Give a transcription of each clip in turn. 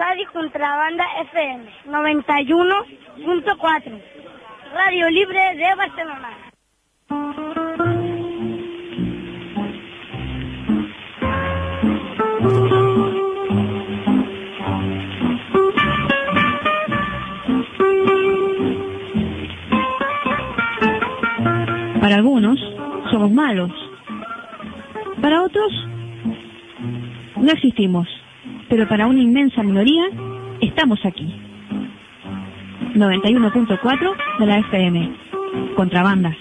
Radio Contrabanda FM 91.4, Radio Libre de Barcelona. Para algunos somos malos, para otros no existimos, pero para una inmensa minoría estamos aquí. 91.4 de la FM, Contrabanda.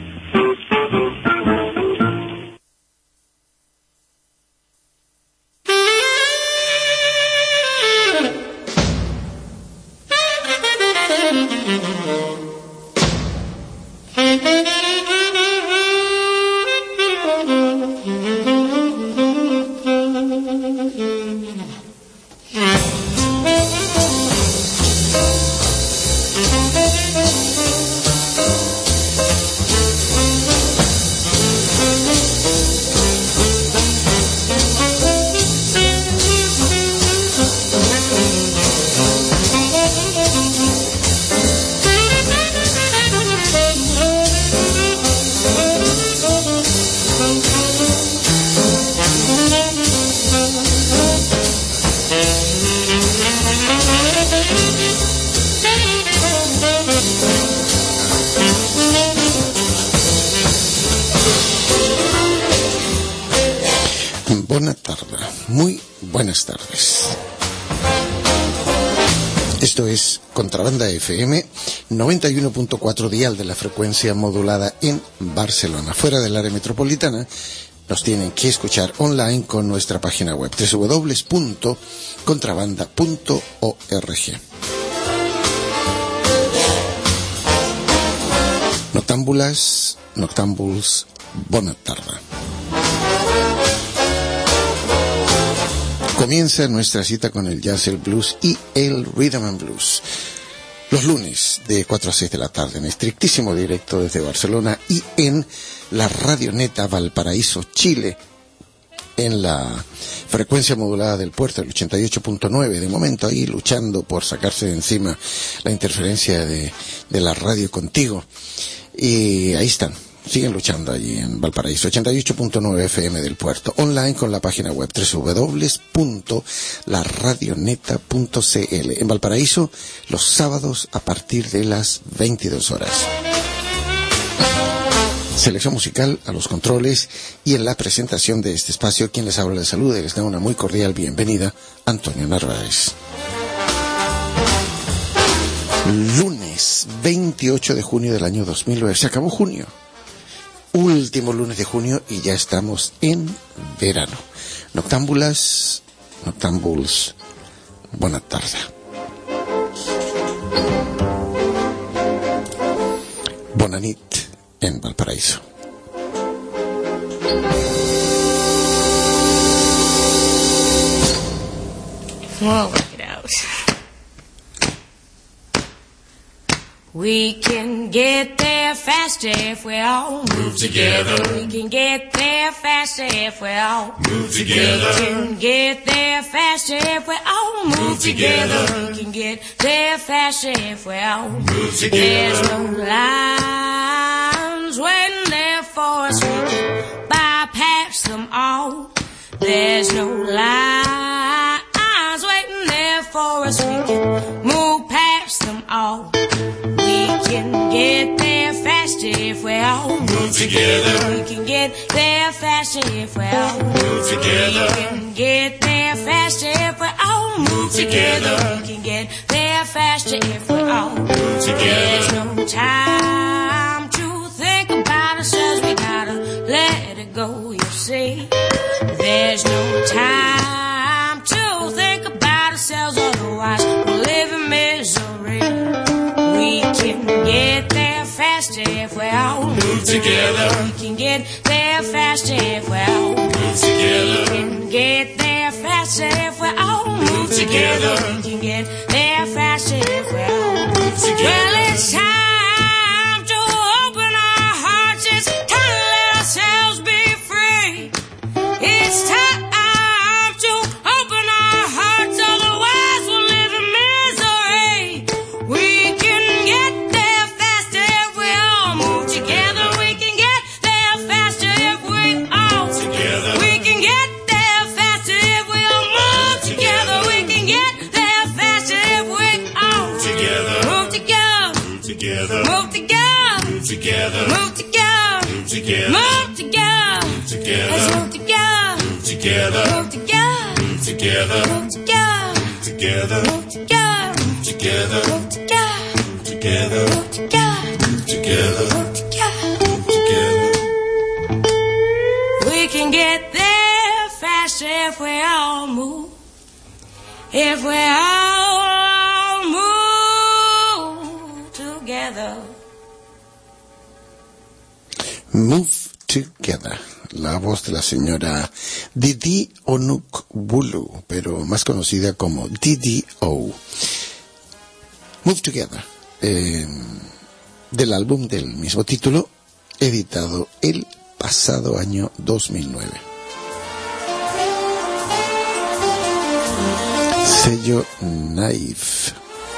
Contrabanda FM 91.4 dial de la frecuencia modulada en Barcelona. Fuera del área metropolitana nos tienen que escuchar online con nuestra página web www.contrabanda.org. Noctámbuls, bona tarda. Comienza nuestra cita con el jazz, el blues y el rhythm and blues. Los lunes de 4 a 6 de la tarde en estrictísimo directo desde Barcelona y en la Radioneta Valparaíso, Chile, en la frecuencia modulada del puerto, el 88.9, de momento ahí luchando por sacarse de encima la interferencia de la radio contigo. Y ahí están. Siguen luchando allí en Valparaíso, 88.9 FM del puerto, online con la página web www.laradioneta.cl. En Valparaíso, los sábados a partir de las 22 horas. Selección musical a los controles y en la presentación de este espacio, quien les habla les saluda y les da una muy cordial bienvenida, Antonio Narváez. Lunes 28 de junio del año 2009. Se acabó junio. Último lunes de junio y ya estamos en verano. Noctámbuls, buena tarde. Bona nit en Valparaíso. We'll work it out. We can get there faster if we all move together. We can get there faster if we all move together. We can get there faster if we all move together. We can get there faster if we all move together. There's no lines waiting there for us. We can bypass them all. There's no lines waiting there for us. We can move past them all. We can get there faster if we all move together. We can get there faster if we all move together. We can get there faster if we all move together. We can get there faster if we all move together. There's no time to think about ourselves. We gotta let it go, you see. There's no time to think about ourselves, otherwise we'll live in misery. We can get there faster if we all move together. We can get there faster if we all move together. We can get there faster if we all move together. We can get there faster if we all move together. Well, it's time to open our hearts. It's time to let ourselves be free. It's time to open our hearts, otherwise we'll Let's move together. Move together. Move together. Move together. Move together. Move together. Move together. Move together. Move together. Move together. Move together. Move together. We can get there fast if we all move. If we all move together. Move Together, la voz de la señora Didi Onukbulu, pero más conocida como DDO. Move Together, del álbum del mismo título, editado el pasado año 2009. Sello Naif.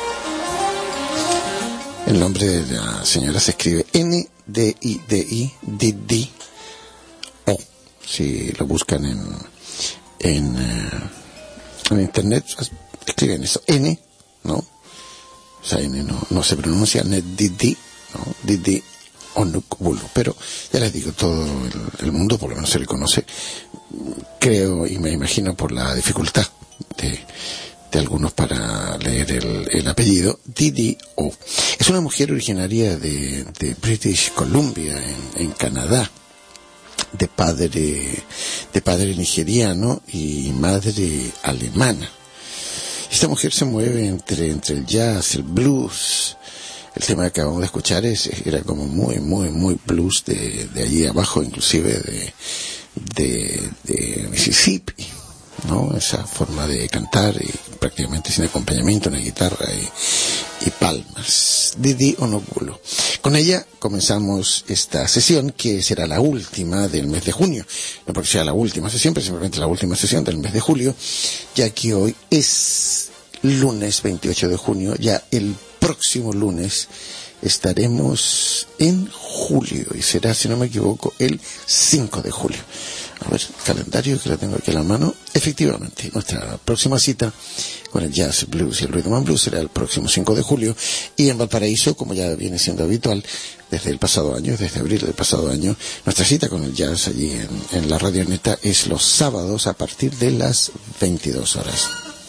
El nombre de la señora se escribe Ndidi, Didi, O. Si lo buscan en internet, escriben eso, N, ¿no? O sea, N no se pronuncia, Ndidi, ¿no? Didi Onukbulu. Pero ya les digo, todo el mundo, por lo menos se le conoce, creo y me imagino por la dificultad de algunos para leer el apellido, DDO. Es una mujer originaria de British Columbia, en Canadá, de padre nigeriano y madre alemana. Esta mujer se mueve entre el jazz, el blues. El tema que acabamos de escuchar era como muy blues de allí abajo, inclusive de Mississippi, ¿no? Esa forma de cantar y prácticamente sin acompañamiento, una guitarra y palmas. Didi Onukbulu. Con ella comenzamos esta sesión, que será la última del mes de junio. No porque sea la última sesión, pero simplemente la última sesión del mes de julio, ya que hoy es lunes 28 de junio. Ya el próximo lunes estaremos en julio y será, si no me equivoco, el 5 de julio. A ver, calendario que lo tengo aquí a la mano. Efectivamente, nuestra próxima cita con el jazz, blues y el rhythm and blues será el próximo 5 de julio. Y en Valparaíso, como ya viene siendo habitual desde el pasado año, desde abril del pasado año, nuestra cita con el jazz allí en la Radio Neta es los sábados a partir de las 22 horas.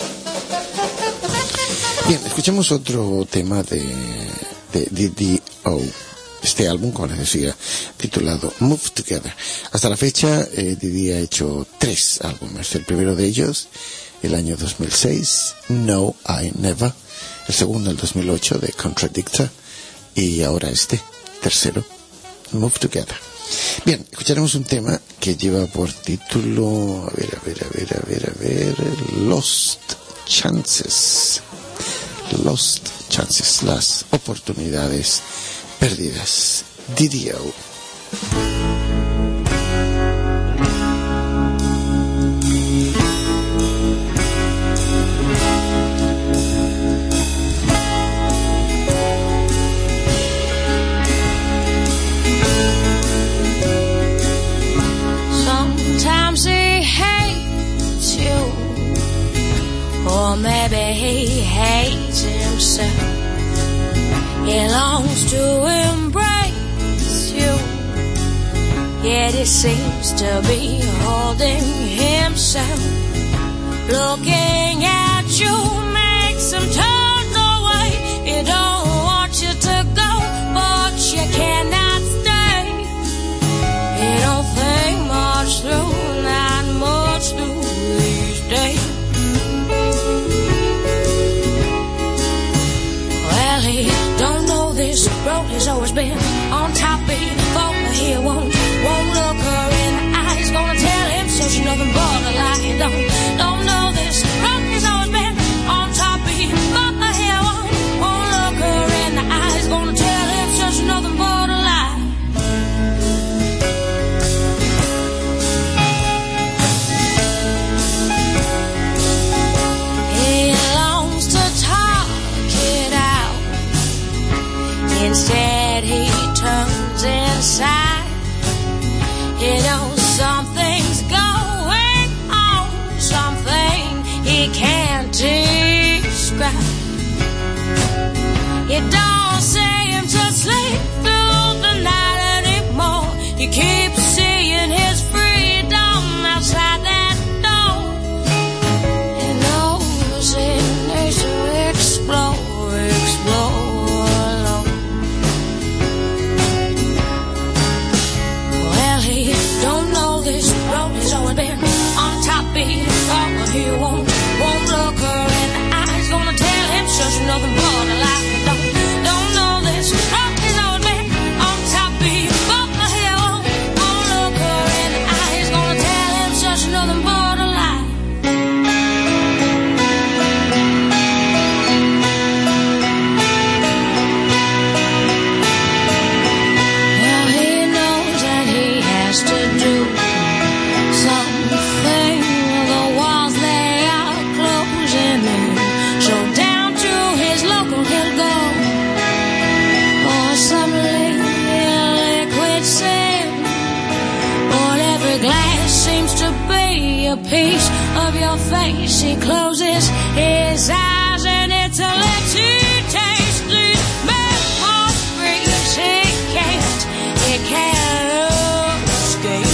Bien, escuchemos otro tema de DDO. Este álbum, como les decía, titulado Move Together. Hasta la fecha, Didi ha hecho 3 álbumes. El primero de ellos, el año 2006, No, I Never. El segundo, el 2008, de Contradictor. Y ahora este, tercero, Move Together. Bien, escucharemos un tema que lleva por título, a ver, Lost Chances. Lost Chances, las oportunidades perdidas. DDO. Sometimes he hates you, or maybe he hates himself. He longs to embrace you, yet he seems to be holding himself. Looking at you makes him turn away. He don't want you to go, but you cannot stay. He don't think much through, not much through these days. Well, he don't know this road has always been on top before. He won't look her in the eye. He's gonna tell him so she's nothing but a lie. He don't know this road has always been on top before. He won't look her in the eye. He's gonna tell him so she's nothing but a lie. He longs to talk it out. Instead he turns inside. You know something's going on, something he can't describe. It don't seem to sleep through the night anymore. You keep seeing his freedom a piece of your face. He closes his eyes and it's a let you taste these memories freeze. He can't escape.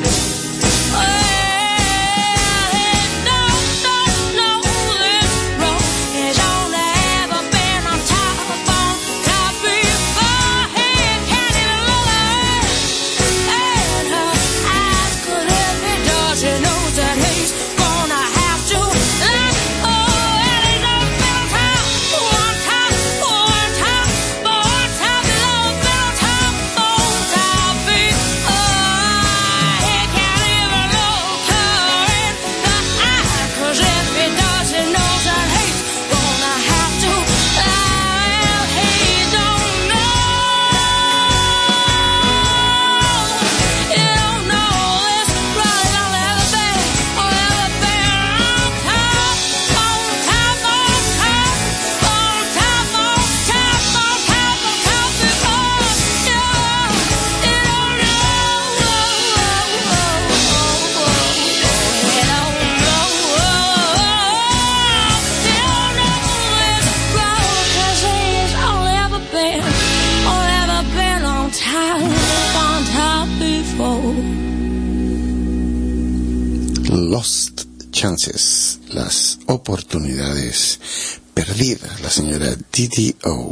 Lost Chances, las oportunidades perdidas, la señora DDO.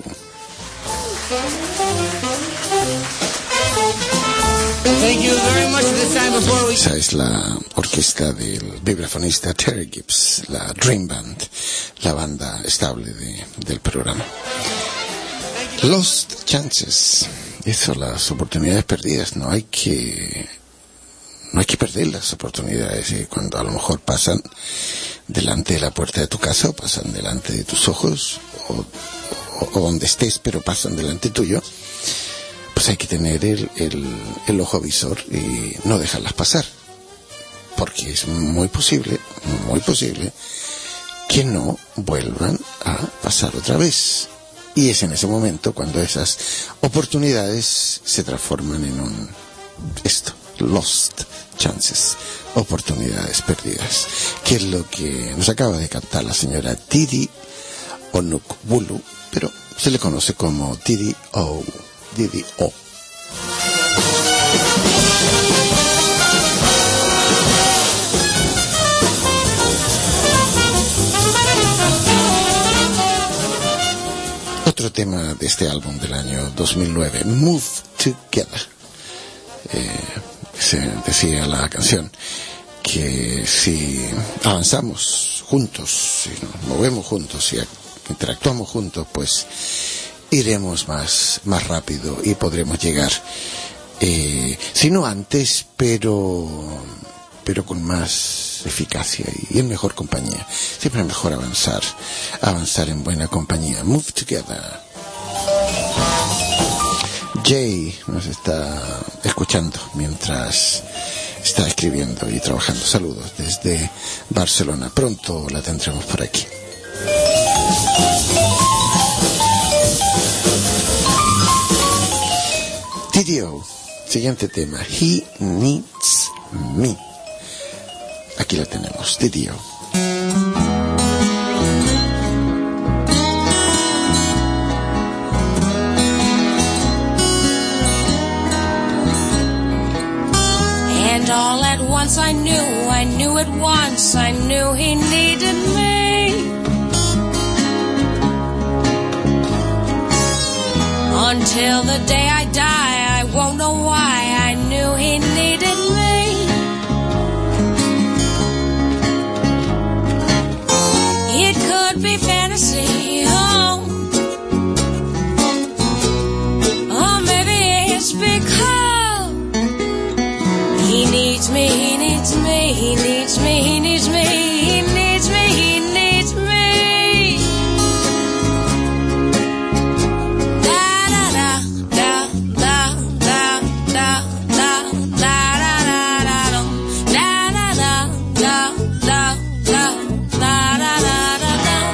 Esa es la orquesta del vibrafonista Terry Gibbs, la Dream Band, la banda estable del programa. Lost Chances, eso, las oportunidades perdidas, no hay que perder las oportunidades. Cuando a lo mejor pasan delante de la puerta de tu casa o pasan delante de tus ojos o donde estés, pero pasan delante tuyo, pues hay que tener el ojo visor y no dejarlas pasar, porque es muy posible que no vuelvan a pasar otra vez. Y es en ese momento cuando esas oportunidades se transforman en Lost Chances, oportunidades perdidas, que es lo que nos acaba de cantar la señora Didi Onukbulu, pero se le conoce como DDO. Otro tema de este álbum del año 2009, Move Together. Se decía la canción que si avanzamos juntos, si nos movemos juntos, si interactuamos juntos, pues iremos más rápido y podremos llegar, si no antes, pero con más eficacia y en mejor compañía. Siempre es mejor avanzar en buena compañía. Move Together. Jay nos está escuchando mientras está escribiendo y trabajando. Saludos desde Barcelona. Pronto la tendremos por aquí. DDO, siguiente tema. He Needs Me. Aquí la tenemos, DDO. And all at once I knew at once, I knew he needed me. Until the day I die, I won't know why, I knew he needed me. It could be fantasy, or maybe it's because he needs me, he needs me, he needs me, he needs me, he needs me, he needs me. Da da da da da da da da da da da da da da da da da da da.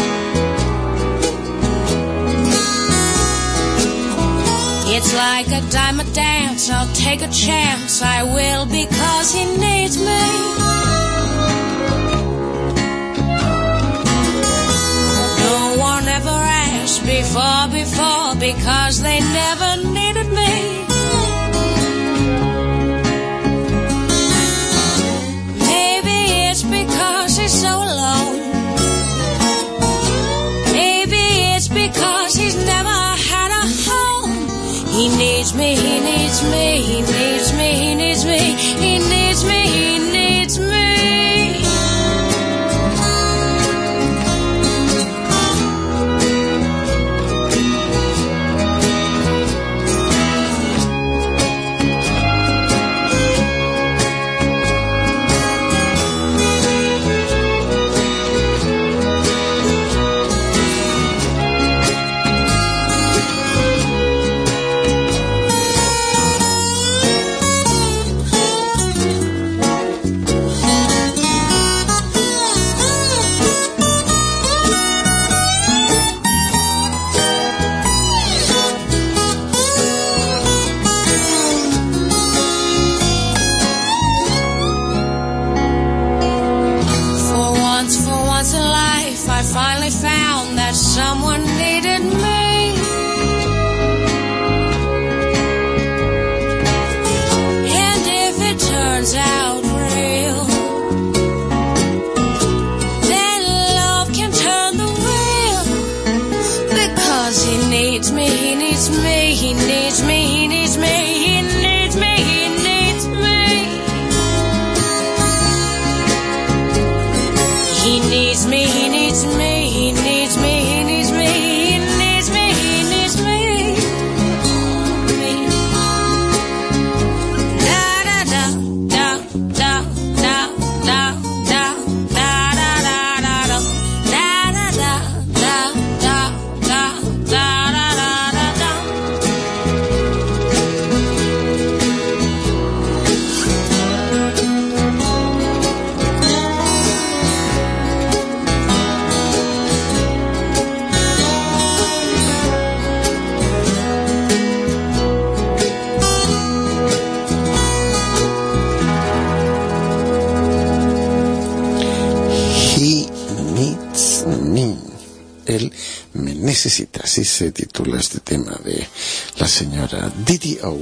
It's like a diamond dance, I'll take a chance, I will, because he needs me. before, because they never needed me. Maybe it's because he's so alone. Maybe it's because he's never had a home. He needs me, he needs me, he needs me, he needs me, he needs me, he needs me. Someone needed me. And if it turns out real, then love can turn the wheel. Because he needs me, he needs me, he needs me, he needs me, he needs me, he needs me. He needs me, he needs me, he needs me. Necesita, así se titula este tema de la señora Didi O.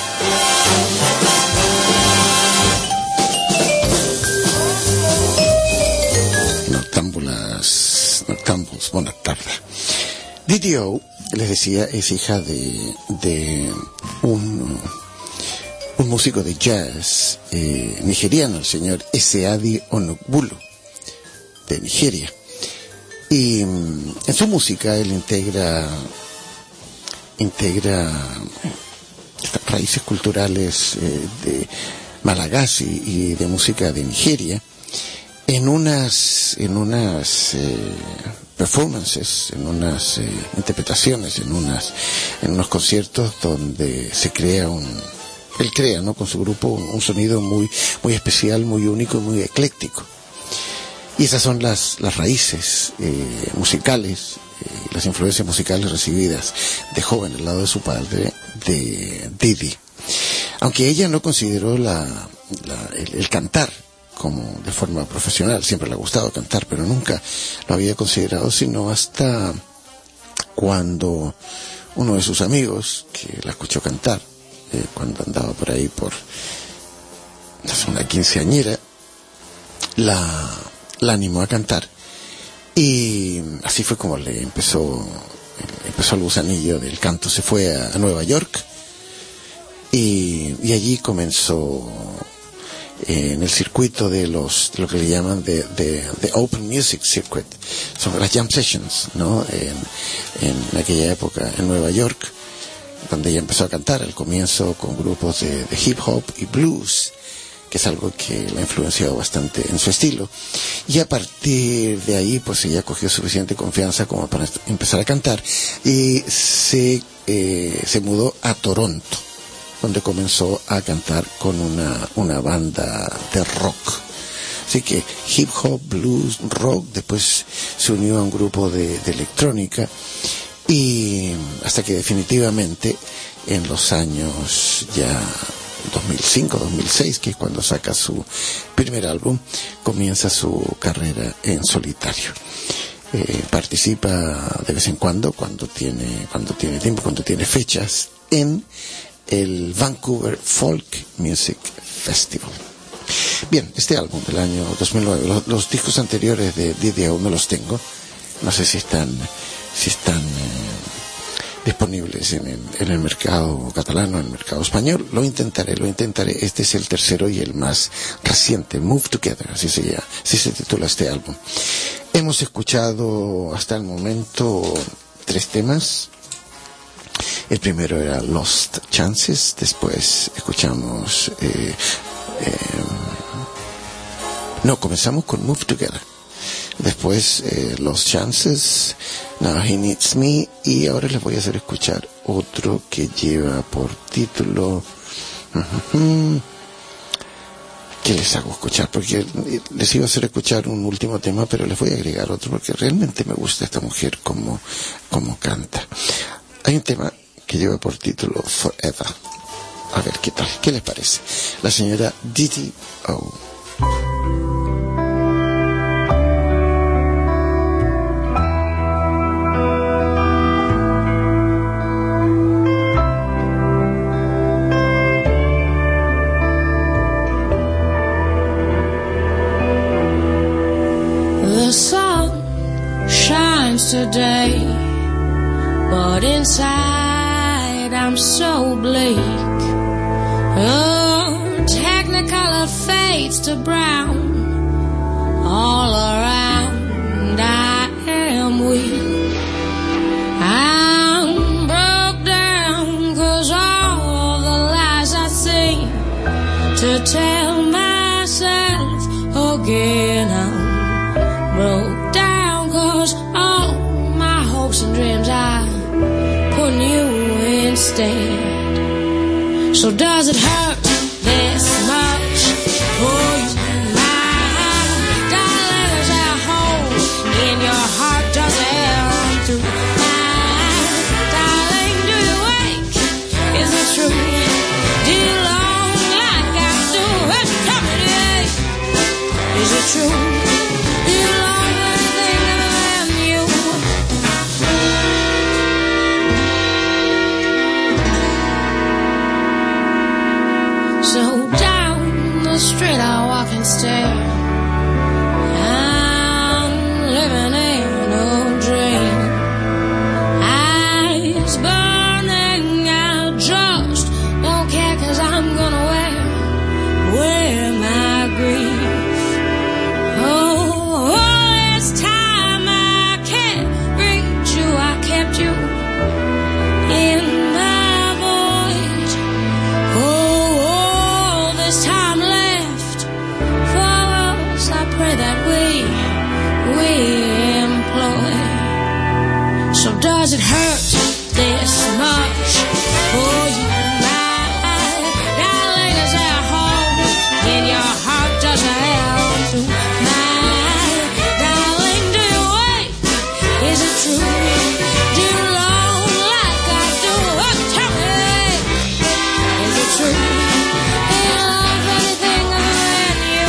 Noctámbulos, buenas tardes. Didi O, les decía, es hija de un músico de jazz nigeriano, el señor Ezeadi Onugbulo, de Nigeria. Y en su música él integra estas raíces culturales de Malagasy y de música de Nigeria en unas performances, en unas interpretaciones, en unos conciertos donde él crea, ¿no?, con su grupo un sonido muy especial, muy único y muy ecléctico. Y esas son las raíces musicales, las influencias musicales recibidas de joven al lado de su padre, de Didi. Aunque ella no consideró el cantar como de forma profesional, siempre le ha gustado cantar, pero nunca lo había considerado sino hasta cuando uno de sus amigos, que la escuchó cantar, cuando andaba por ahí por una quinceañera, la animó a cantar, y así fue como le empezó el gusanillo del canto. Se fue a Nueva York y allí comenzó en el circuito de lo que le llaman de Open Music Circuit, son las jam sessions, ¿no?, en aquella época en Nueva York, donde ella empezó a cantar al comienzo con grupos de hip hop y blues, que es algo que la ha influenciado bastante en su estilo. Y a partir de ahí, pues ella cogió suficiente confianza como para empezar a cantar, y se mudó a Toronto, donde comenzó a cantar con una banda de rock. Así que hip hop, blues, rock, después se unió a un grupo de electrónica, y hasta que definitivamente en los años ya 2005, 2006, que es cuando saca su primer álbum, comienza su carrera en solitario. participa de vez en cuando tiene tiempo, cuando tiene fechas, en el Vancouver Folk Music Festival. Bien, este álbum del año 2009, los discos anteriores de Didi aún no los tengo, no sé si están disponibles en el mercado catalán o en el mercado español. Lo intentaré. Este es el tercero y el más reciente, Move Together, así se titula este álbum. Hemos escuchado hasta el momento 3 temas. El primero era Lost Chances, después escuchamos comenzamos con Move Together, después Lost Chances, Now He Needs Me, y ahora les voy a hacer escuchar otro que lleva por título ¿qué les hago escuchar? Porque les iba a hacer escuchar un último tema, pero les voy a agregar otro porque realmente me gusta esta mujer como canta. Hay un tema que lleva por título Forever. A ver qué tal, qué les parece. La señora Didi O. The sun shines today, but inside I'm so bleak. Oh, technicolor fades to brown. All around I am weak. I'm broke down 'cause all the lies I seem to tell myself again. I'm broke down 'cause all my hopes and dreams I put in you instead. So does it hurt this much for you, my darling? Is there a hole in your heart? Does it run through my darling? Do you wake? Is it true? Do you long like I do? Tell me today. Is it true? Do you long for anything other than you? So down the street I walk and stare. I'm living in a dream. Eyes burning, I just don't care 'cause I'm gonna wear my grief. Oh, all this time I can't reach you. I kept you in my void. Oh, this time left for us, I pray that we employ. So does it hurt this much for you, my darling? Is there a hole in your heart? Does it help to my darling? Do you wait? Is it true? Do you long like I do? Oh, tell me, is it true? Do you long for anything other than you?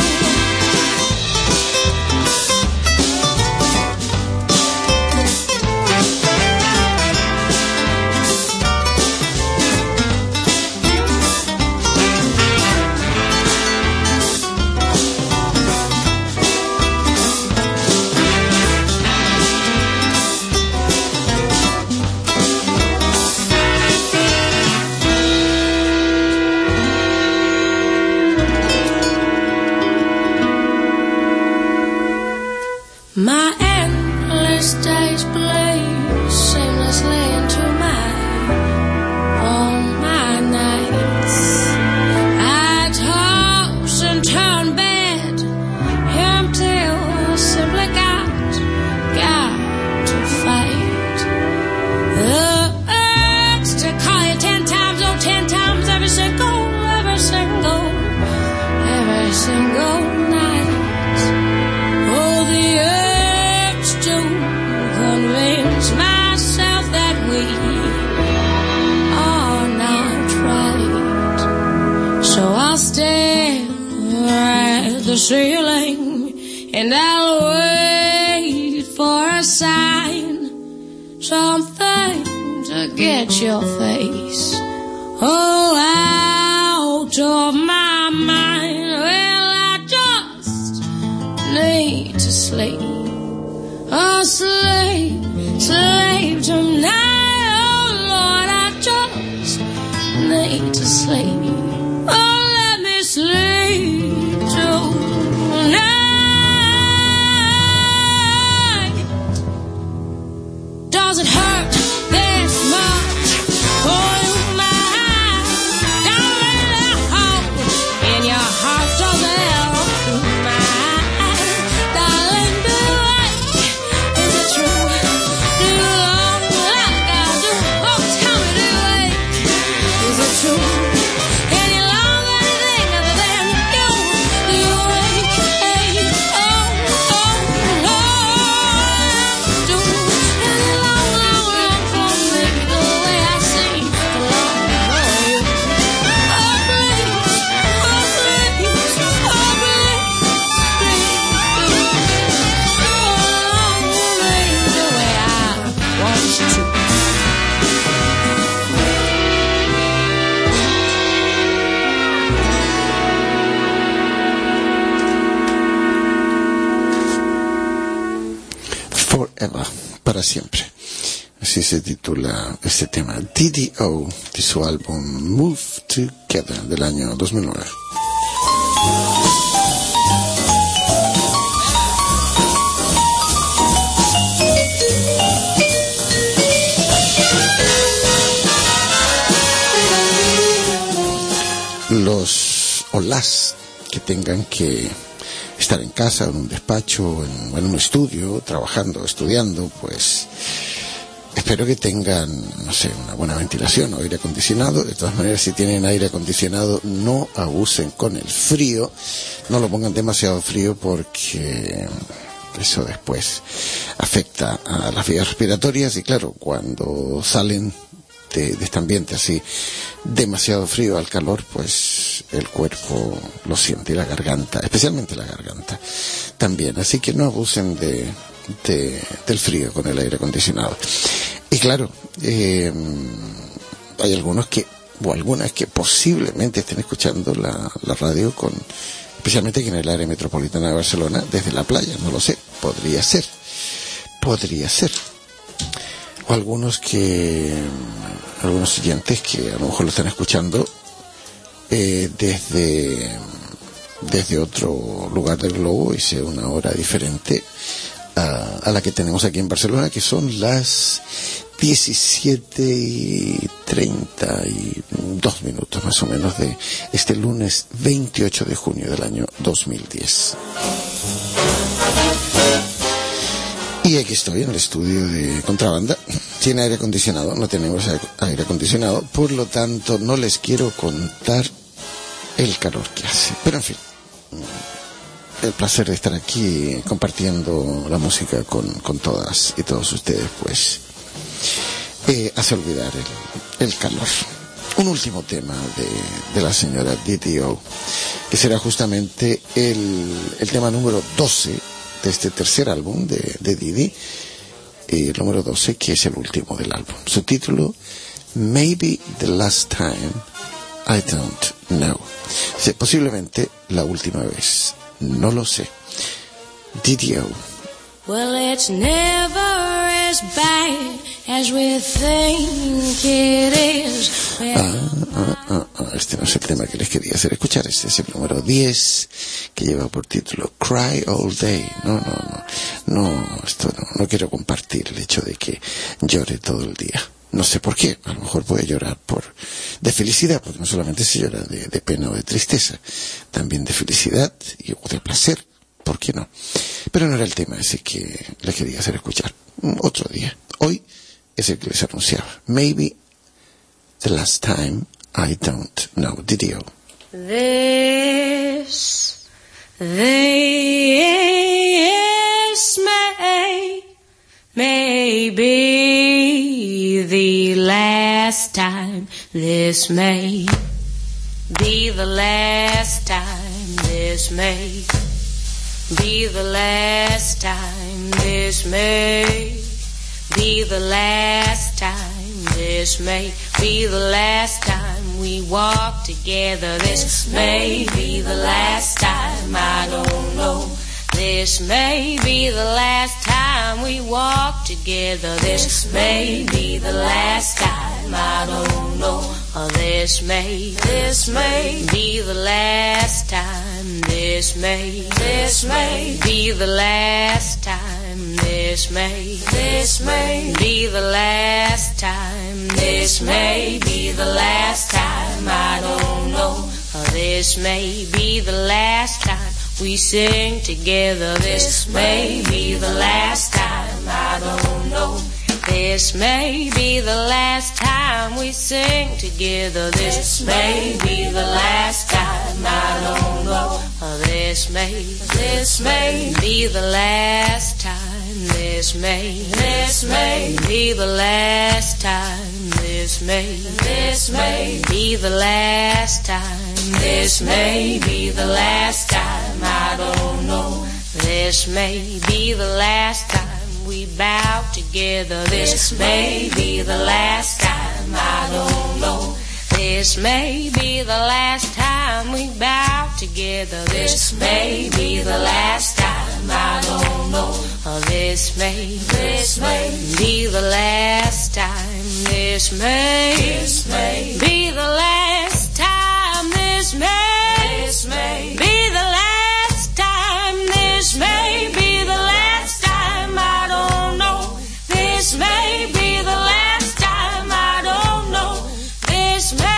My endless days bleed seamlessly into all my nights. I toss and turn bed until I simply got to fight. The urge to call you 10 times, oh 10 times every single night. Oh, the urge to convince myself that we are not right. So I'll stare at the ceiling and I'll wait for a sign something to get your face out of my mind. Well, I just need to sleep, a slave tonight. Oh Lord, I just need to sleep. Oh, let me sleep tonight. Does it hurt this much for you, my darling? A hole in your heart, does it hurt, my darling? Do I? Is it true? Do you love like I do? Oh, tell me, do I? Is it true? Can you love anything other than you? Do you wake? Hey, oh, do any long for me the way I seem to long for you? Oh, please, oh, please, oh, please, please, the way I want you to. Forever, para siempre. Así se titula este tema, DDO, de su álbum Move Together del año 2009. Los o las que tengan que estar en casa, en un despacho, en un estudio, trabajando, estudiando, pues espero que tengan, no sé, una buena ventilación o aire acondicionado. De todas maneras, si tienen aire acondicionado, no abusen con el frío, no lo pongan demasiado frío porque eso después afecta a las vías respiratorias y claro, cuando salen de este ambiente así demasiado frío al calor, pues el cuerpo lo siente, y la garganta, especialmente la garganta también, así que no abusen del frío con el aire acondicionado. Y claro, hay algunos que o algunas que posiblemente estén escuchando la radio especialmente aquí en el área metropolitana de Barcelona desde la playa, no lo sé, podría ser o algunos oyentes que a lo mejor lo están escuchando desde otro lugar del globo y sea una hora diferente a la que tenemos aquí en Barcelona, que son las 17:32 más o menos de este lunes 28 de junio del año 2010. Y aquí estoy en el estudio de Contrabanda. Tiene aire acondicionado, no tenemos aire acondicionado, por lo tanto no les quiero contar el calor que hace. Pero en fin, el placer de estar aquí compartiendo la música con todas y todos ustedes, pues hace olvidar el calor. Un último tema de la señora DDO, que será justamente el tema número 12 de este tercer álbum de Didi, el número 12, que es el último del álbum. Su título, Maybe the Last Time, I Don't Know. Sí, posiblemente la última vez, no lo sé. DDO. Well, it's never as bad as we think it is. Este no es el tema que les quería hacer escuchar. Este es el número 10, que lleva por título Cry All Day. No, esto no quiero compartir el hecho de que llore todo el día. No sé por qué, a lo mejor puede llorar de felicidad, porque no solamente se llora de pena o de tristeza, también de felicidad o de placer. ¿Por qué no? Pero no era el tema ese que le quería hacer escuchar. Otro día. Hoy es el que les anunciaba. Maybe the last time, I don't know. DDO. This may be the last time. This may be the last time. This may be the last time. This may be the last time. This may be the last time we walk together. This may be the last time, I don't know. This may be the last time we walk together. This may be the last time, I don't know. This may be the last time. This may be the last time. This may be the last time. This may be the last time, I don't know. This may be the last time we sing together. This may be the last time, I don't know. This may be the last time we sing together. This may be the last time, I don't know. This may be the last time. This may be the last time. This may be the last time. This may be the last time, I don't know. This may be the last time we bow together. This may be the last time, I don't know. This may be the last time we bow together. This may be the last time, I don't know. This may be the last time. This may be the last time. This may be the last time. This may be the last time, I don't know. This may be the last time, I don't know. This may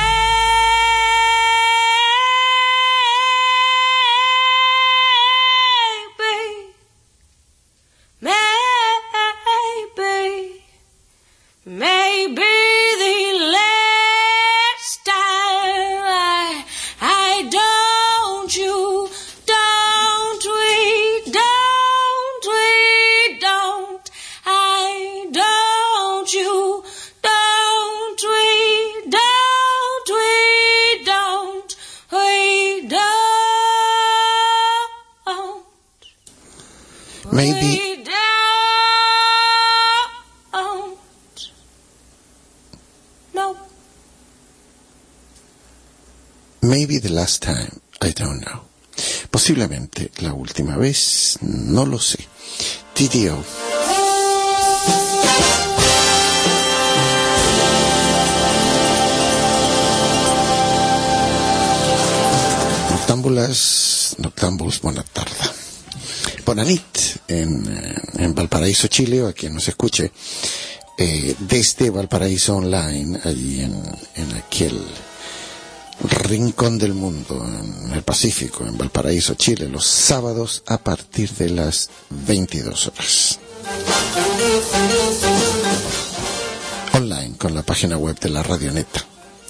be the last time. I don't you, don't we, don't we, don't. I don't you, don't we, don't we, don't. We don't. Maybe. We don't. No. Maybe the last time, I don't know. Posiblemente la última vez, no lo sé. TDO. Noctámbuls, buena tarde. Bonanit en Valparaíso, Chile, o a quien nos escuche desde Valparaíso Online, allí en aquel rincón del mundo, en el Pacífico, en Valparaíso, Chile, los sábados a partir de las 22 horas. Online con la página web de la Radioneta,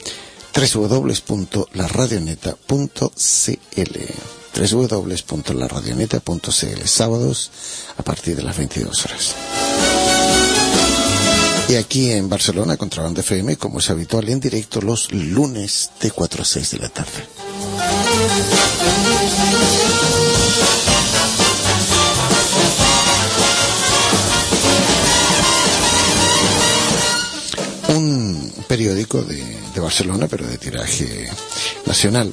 www.laradioneta.cl, www.laradioneta.cl, sábados a partir de las 22 horas. Y aquí en Barcelona, Contrabanda FM, como es habitual, en directo los lunes de 4 a 6 de la tarde. Un periódico de Barcelona, pero de tiraje nacional,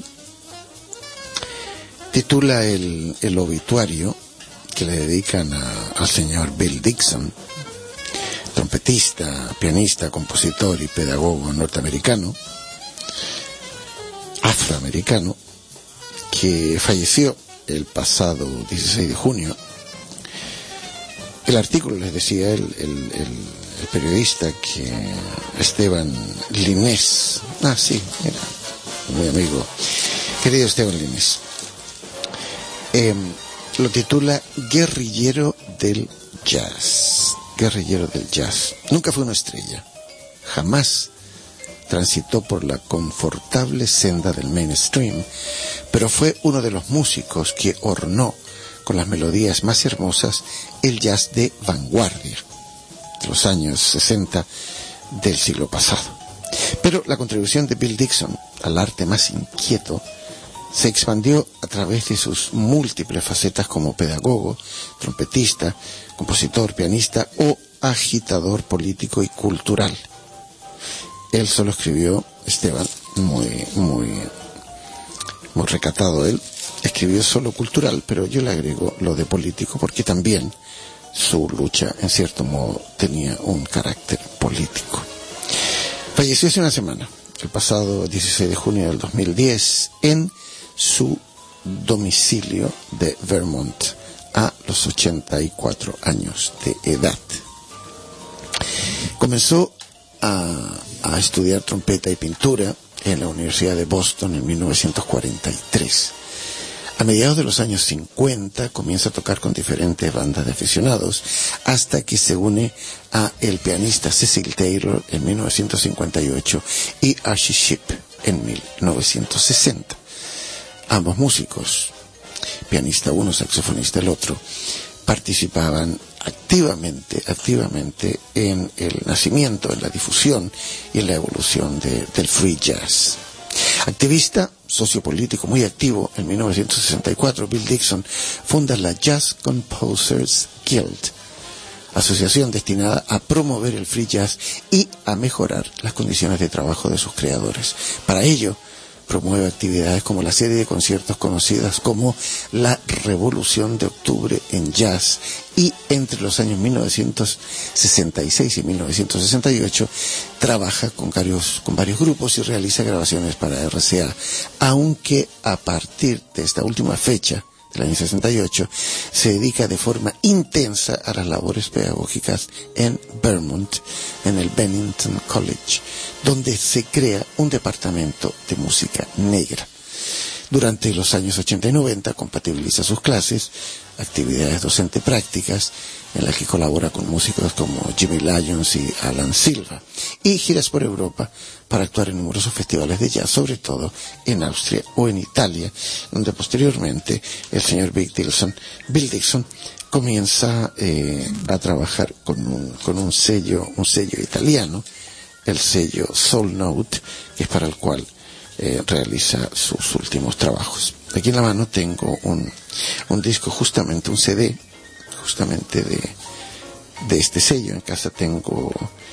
titula el obituario que le dedican al señor Bill Dixon, trompetista, pianista, compositor y pedagogo norteamericano, afroamericano, que falleció el pasado 16 de junio. El artículo, les decía el periodista, que Esteban Linés, sí, era muy amigo, querido Esteban Linés, lo titula Guerrillero del Jazz. Guerrillero del jazz. Nunca fue una estrella, jamás transitó por la confortable senda del mainstream, pero fue uno de los músicos que ornó con las melodías más hermosas el jazz de vanguardia de los años 60 del siglo pasado. Pero la contribución de Bill Dixon al arte más inquieto se expandió a través de sus múltiples facetas como pedagogo, trompetista, compositor, pianista o agitador político y cultural. Él solo escribió, Esteban, muy recatado él, escribió solo cultural, pero yo le agrego lo de político porque también su lucha, en cierto modo, tenía un carácter político. Falleció hace una semana, el pasado 16 de junio del 2010, en su domicilio de Vermont, a los 84 años de edad. Comenzó a estudiar trompeta y pintura en la Universidad de Boston en 1943. A mediados de los años 50 comienza a tocar con diferentes bandas de aficionados hasta que se une a el pianista Cecil Taylor en 1958 y Archie Shepp en 1960. Ambos músicos, pianista uno, saxofonista el otro, participaban activamente en el nacimiento, en la difusión y en la evolución del free jazz. Activista, socio político muy activo, en 1964 Bill Dixon funda la Jazz Composers Guild, asociación destinada a promover el free jazz y a mejorar las condiciones de trabajo de sus creadores. Para ello, promueve actividades como la serie de conciertos conocidas como la Revolución de Octubre en Jazz, y entre los años 1966 y 1968 trabaja con varios grupos y realiza grabaciones para RCA, aunque a partir de esta última fecha, del año 68, se dedica de forma intensa a las labores pedagógicas en Vermont, en el Bennington College, donde se crea un departamento de música negra. Durante los años 80 y 90 compatibiliza sus clases, actividades docente prácticas, en las que colabora con músicos como Jimmy Lyons y Alan Silva, y giras por Europa para actuar en numerosos festivales de jazz, sobre todo en Austria o en Italia, donde posteriormente el señor Bill Dixon comienza a trabajar con un sello italiano, el sello Soul Note, que es para el cual realiza sus últimos trabajos. Aquí en la mano tengo un disco, justamente un CD, justamente de este sello. En casa tengo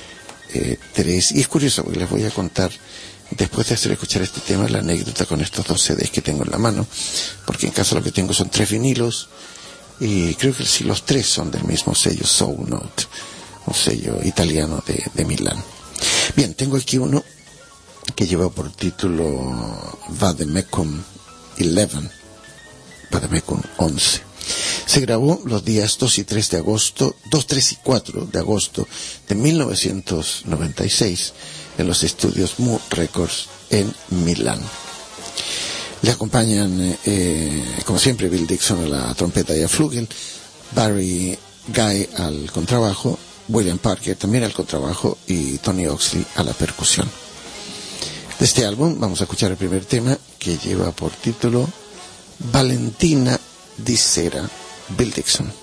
3, y es curioso porque les voy a contar, después de hacer escuchar este tema, la anécdota con estos 2 CDs que tengo en la mano, porque en casa lo que tengo son 3 vinilos, y creo que los 3 son del mismo sello, Soul Note, un sello italiano de Milán. Bien, tengo aquí uno que lleva por título Vademecum 11. Se grabó los días 2 y 3 y 4 de agosto de 1996 en los estudios Mu Records en Milán. Le acompañan, como siempre, Bill Dixon a la trompeta y a flugel, Barry Guy al contrabajo, William Parker también al contrabajo y Tony Oxley a la percusión. De este álbum vamos a escuchar el primer tema, que lleva por título Valentina di Sera, Bill Dixon.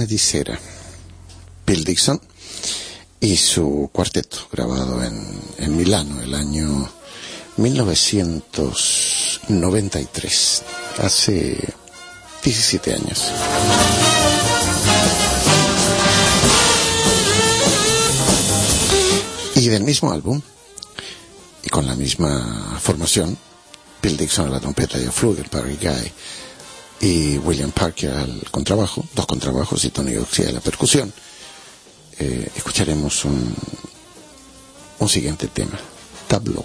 Disera, Bill Dixon y su cuarteto, grabado en Milano el año 1993, hace 17 años. Y del mismo álbum, y con la misma formación, Bill Dixon a la trompeta y a Flugel, Parry Guy, y William Parker al contrabajo, 2 contrabajos, y Tony Oxia a la percusión, escucharemos un siguiente tema, Tableau.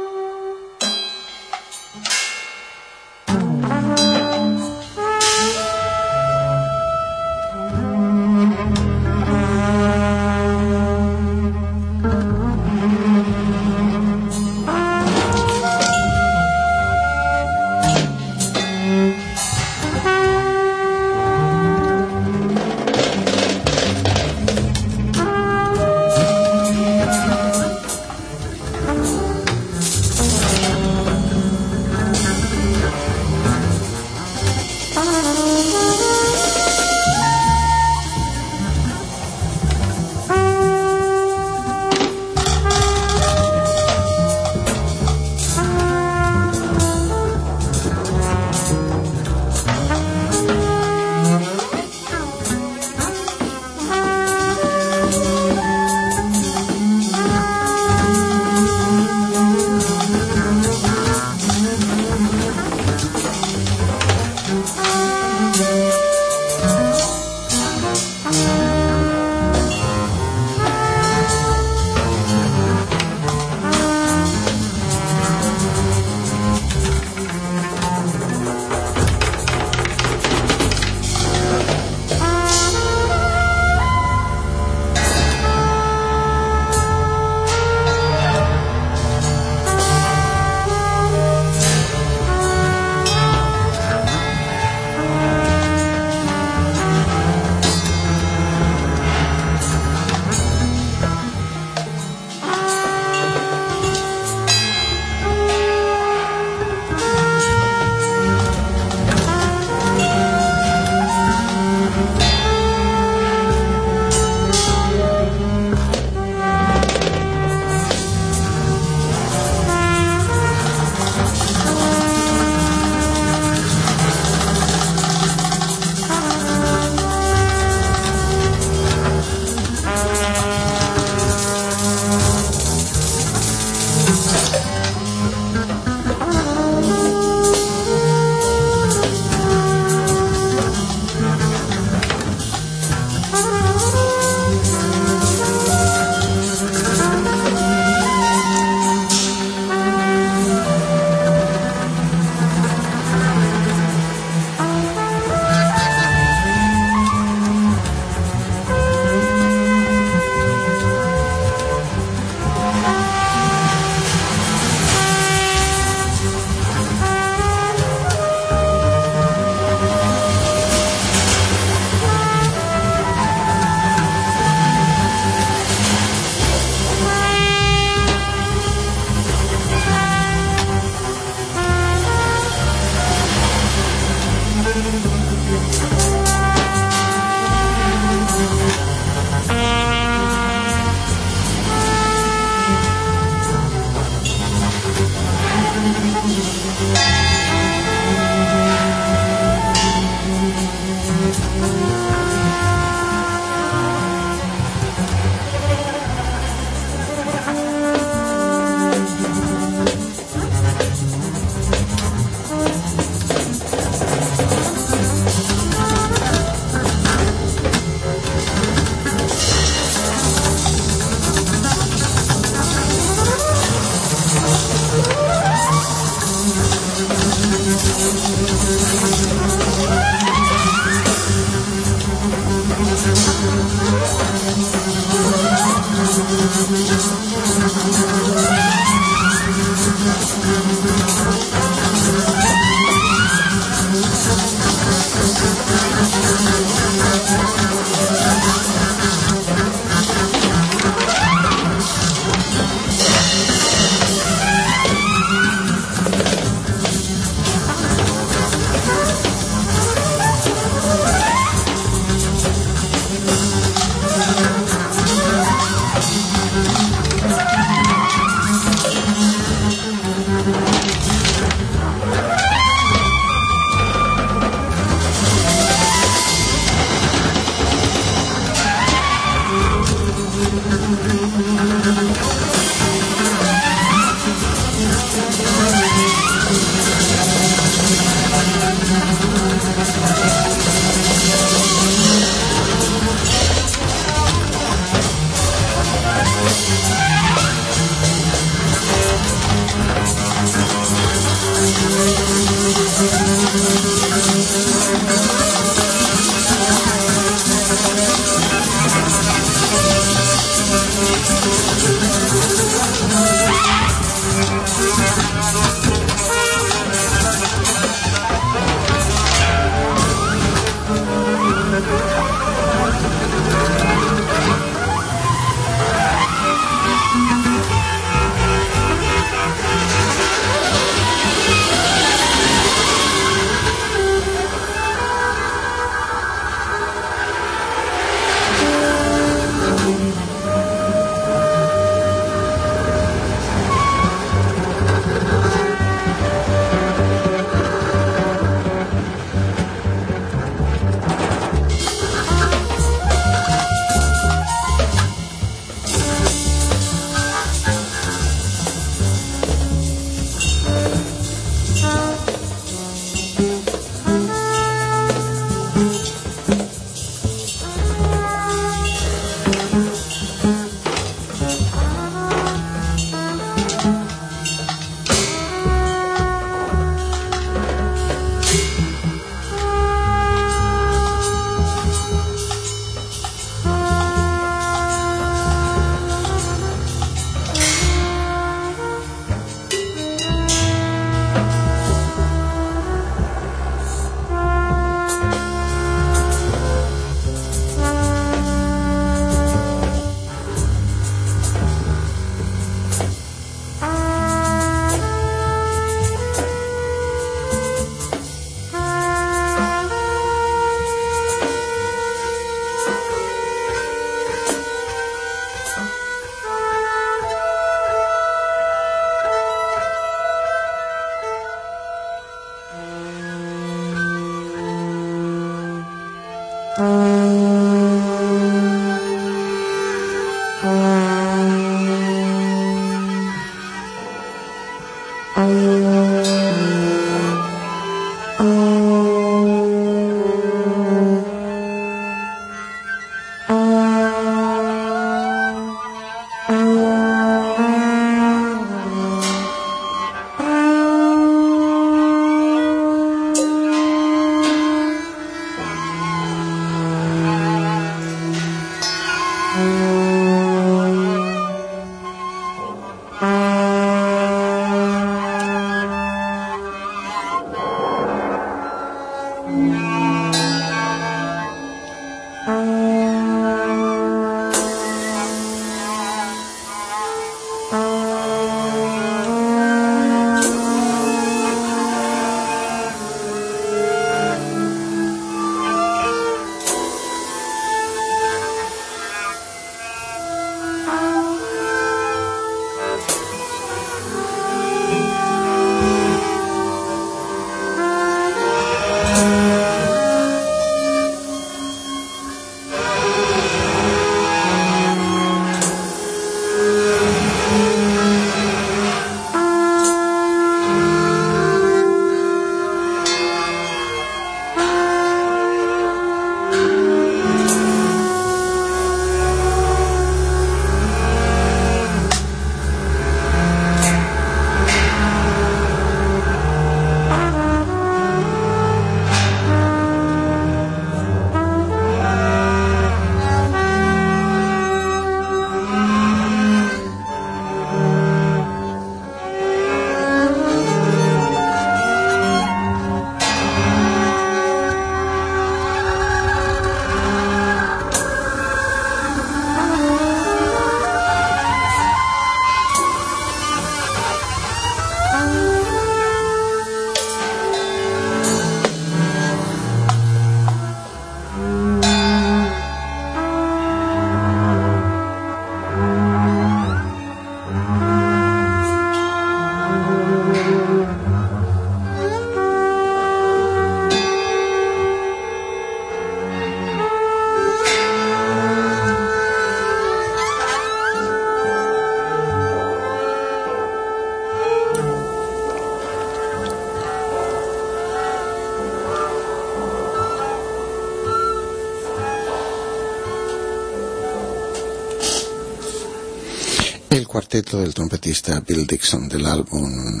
El cuarteto del trompetista Bill Dixon del álbum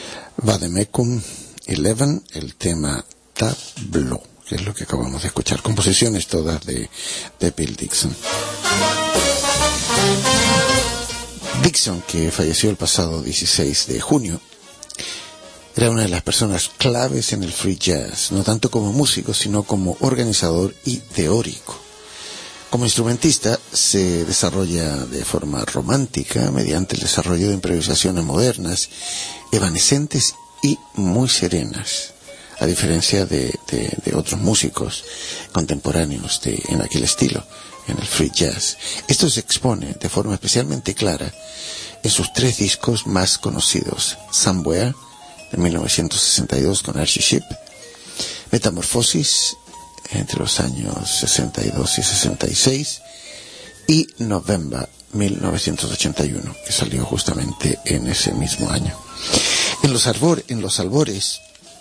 Vademecum 11, el tema Tableau, que es lo que acabamos de escuchar, composiciones todas de Bill Dixon. Dixon, que falleció el pasado 16 de junio, era una de las personas claves en el free jazz, no tanto como músico, sino como organizador y teórico. Como instrumentista se desarrolla de forma romántica mediante el desarrollo de improvisaciones modernas, evanescentes y muy serenas, a diferencia de otros músicos contemporáneos en aquel estilo, en el free jazz. Esto se expone de forma especialmente clara en sus 3 discos más conocidos: Somewhere, de 1962 con Archie Shepp, Metamorphosis, entre los años 62 y 66, y November, 1981, que salió justamente en ese mismo año. En los albores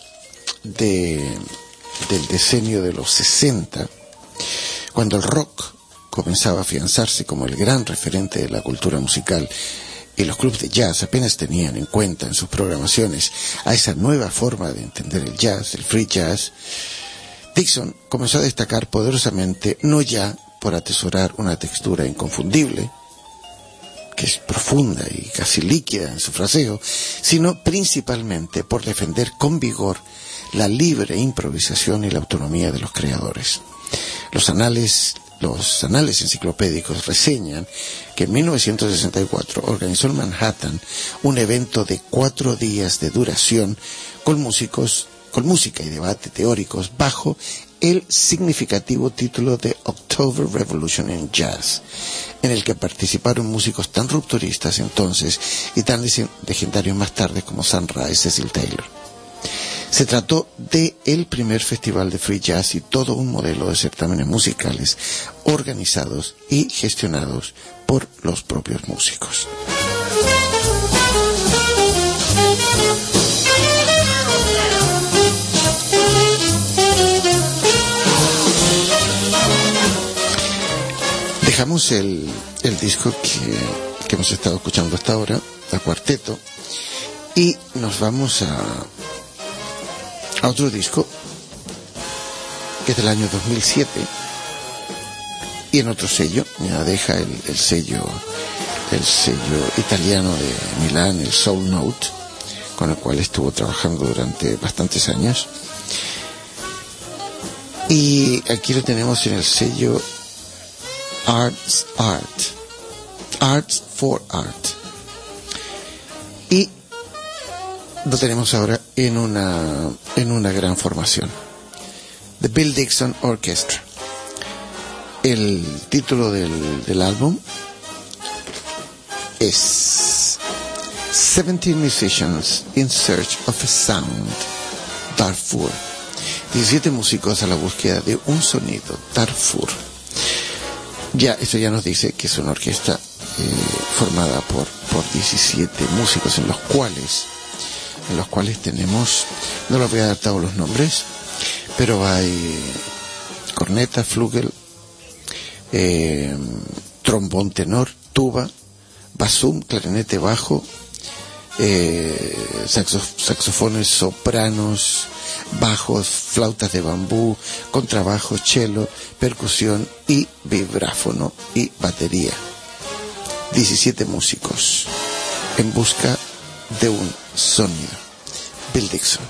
del decenio de los 60, cuando el rock comenzaba a afianzarse como el gran referente de la cultura musical, y los clubes de jazz apenas tenían en cuenta en sus programaciones a esa nueva forma de entender el jazz, el free jazz, Dixon comenzó a destacar poderosamente, no ya por atesorar una textura inconfundible, que es profunda y casi líquida en su fraseo, sino principalmente por defender con vigor la libre improvisación y la autonomía de los creadores. Los anales enciclopédicos reseñan que en 1964 organizó en Manhattan un evento de 4 días de duración con música y debate teóricos bajo el significativo título de October Revolution in Jazz, en el que participaron músicos tan rupturistas entonces y tan legendarios más tarde como Sun Ra y Cecil Taylor. Se trató de el primer festival de free jazz y todo un modelo de certámenes musicales organizados y gestionados por los propios músicos. Dejamos el disco que hemos estado escuchando hasta ahora, el cuarteto, y nos vamos a otro disco que es del año 2007 y en otro sello. Ya deja el sello italiano de Milán, el Soul Note, con el cual estuvo trabajando durante bastantes años, y aquí lo tenemos en el sello Arts for Art, y lo tenemos ahora en una gran formación, The Bill Dixon Orchestra. El título del álbum es 17 Musicians in Search of a Sound, Darfur. 17 músicos a la búsqueda de un sonido, Darfur. Esto ya nos dice que es una orquesta formada por 17 músicos, en los cuales tenemos, no les voy a dar todos los nombres, pero hay corneta, flugel, trombón tenor, tuba, basum, clarinete bajo, saxofones, sopranos, bajos, flautas de bambú, contrabajo, cello, percusión y vibráfono y batería. 17 músicos en busca de un sonido. Bill Dixon.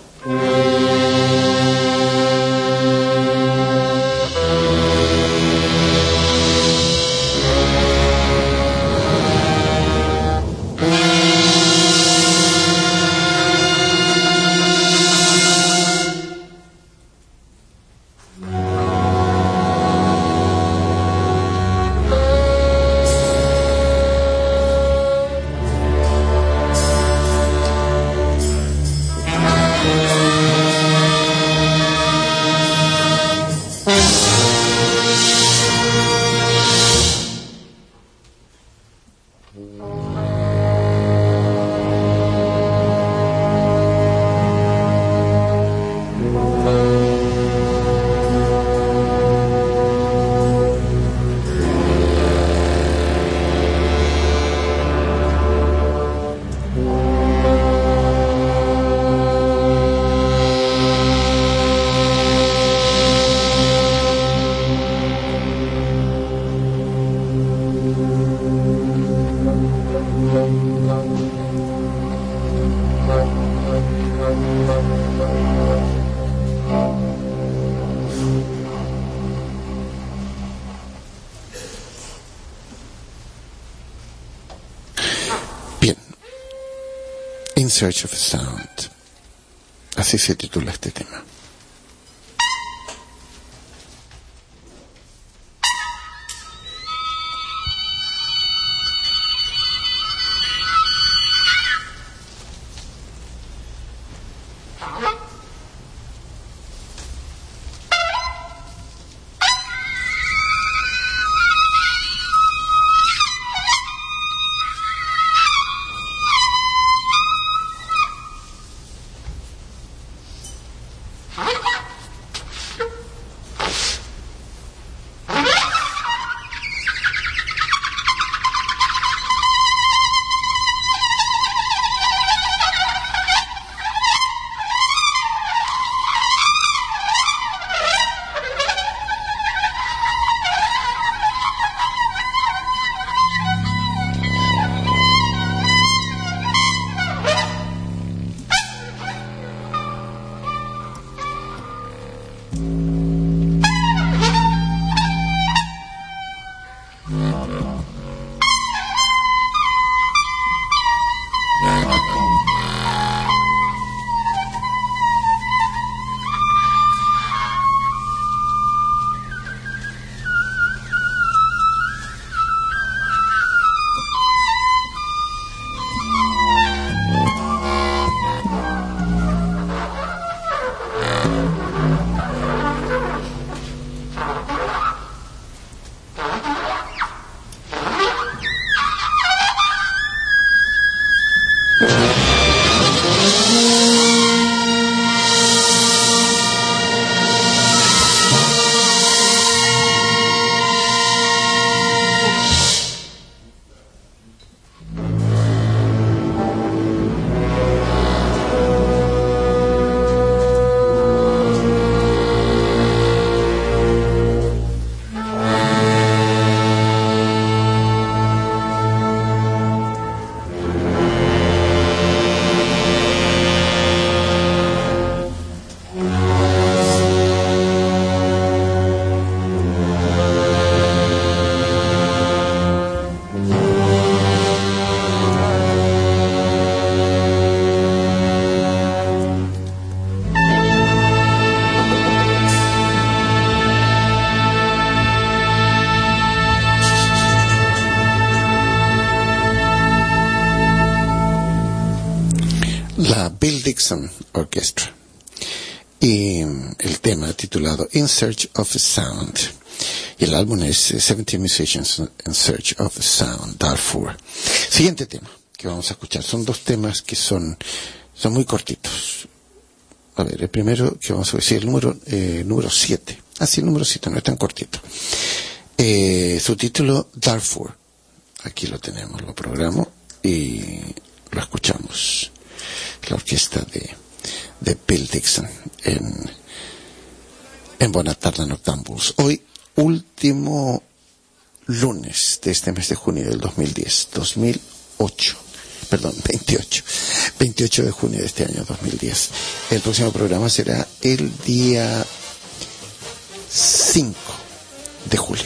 In Search of a Sound. Así se titula este tema. Bill Dixon Orchestra. Y el tema titulado In Search of a Sound. Y el álbum es 17 Musicians in Search of a Sound, Darfur. Siguiente tema que vamos a escuchar. Son dos temas que son muy cortitos. A ver, el primero que vamos a decir, el número 7. Sí, el número 7, no es tan cortito. Su título, Darfur. Aquí lo tenemos, lo programo y lo escuchamos. La orquesta de Bill Dixon en Bonattarda Noctambulus. Hoy, último lunes de este mes de junio del 28 de junio de este año 2010. El próximo programa será el día 5 de julio.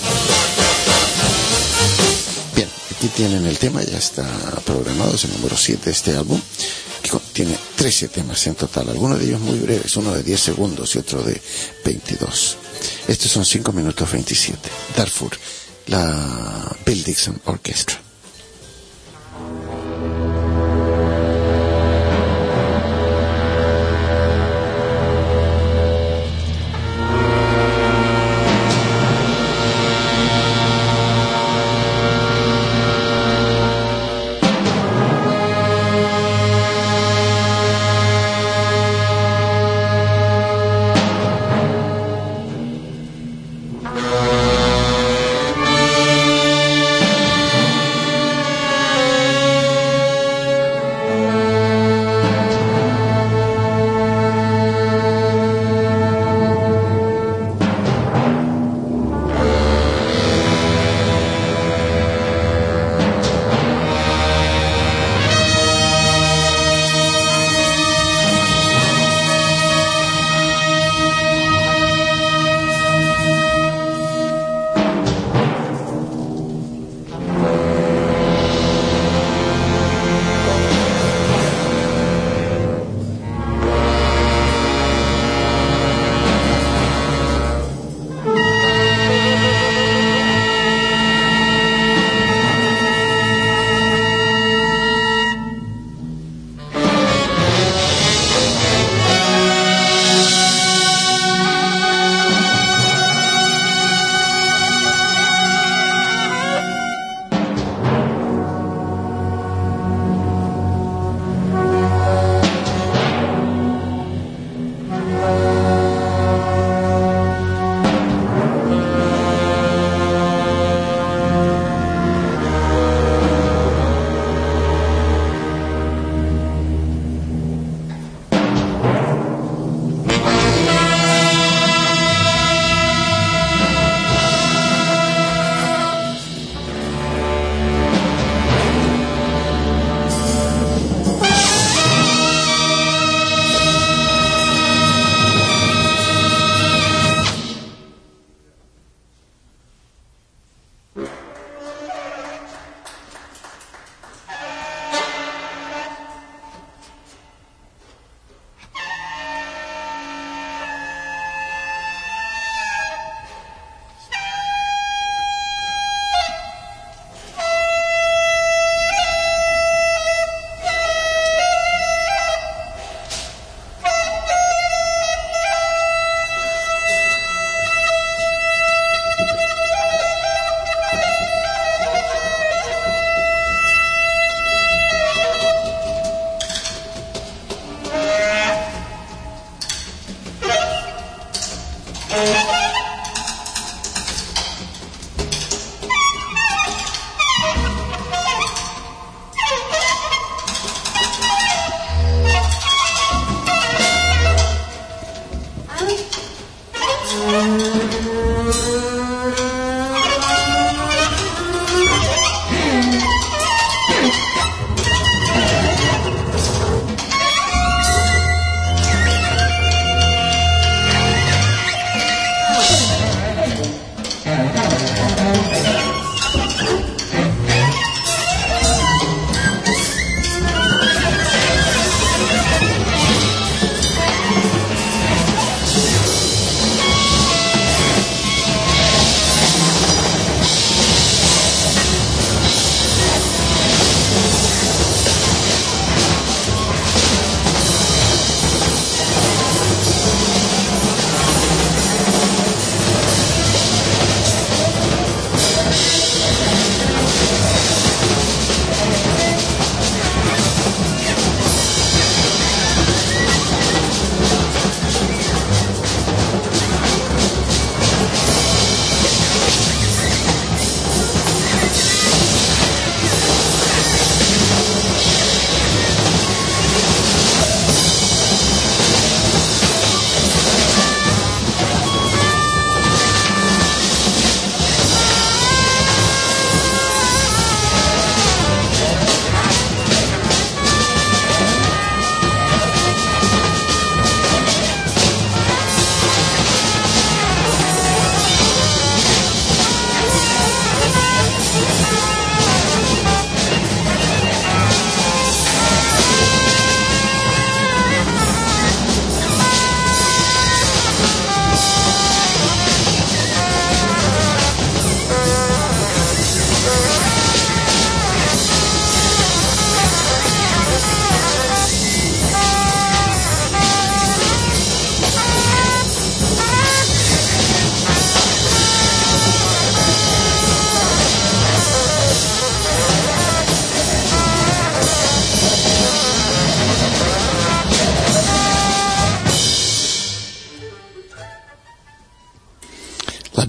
Bien, aquí tienen el tema, ya está programado, es el número 7 de este álbum, que contiene 13 temas en total, algunos de ellos muy breves, uno de 10 segundos y otro de 22. Estos son 5 minutos 27. Darfur, la Bill Dixon Orchestra.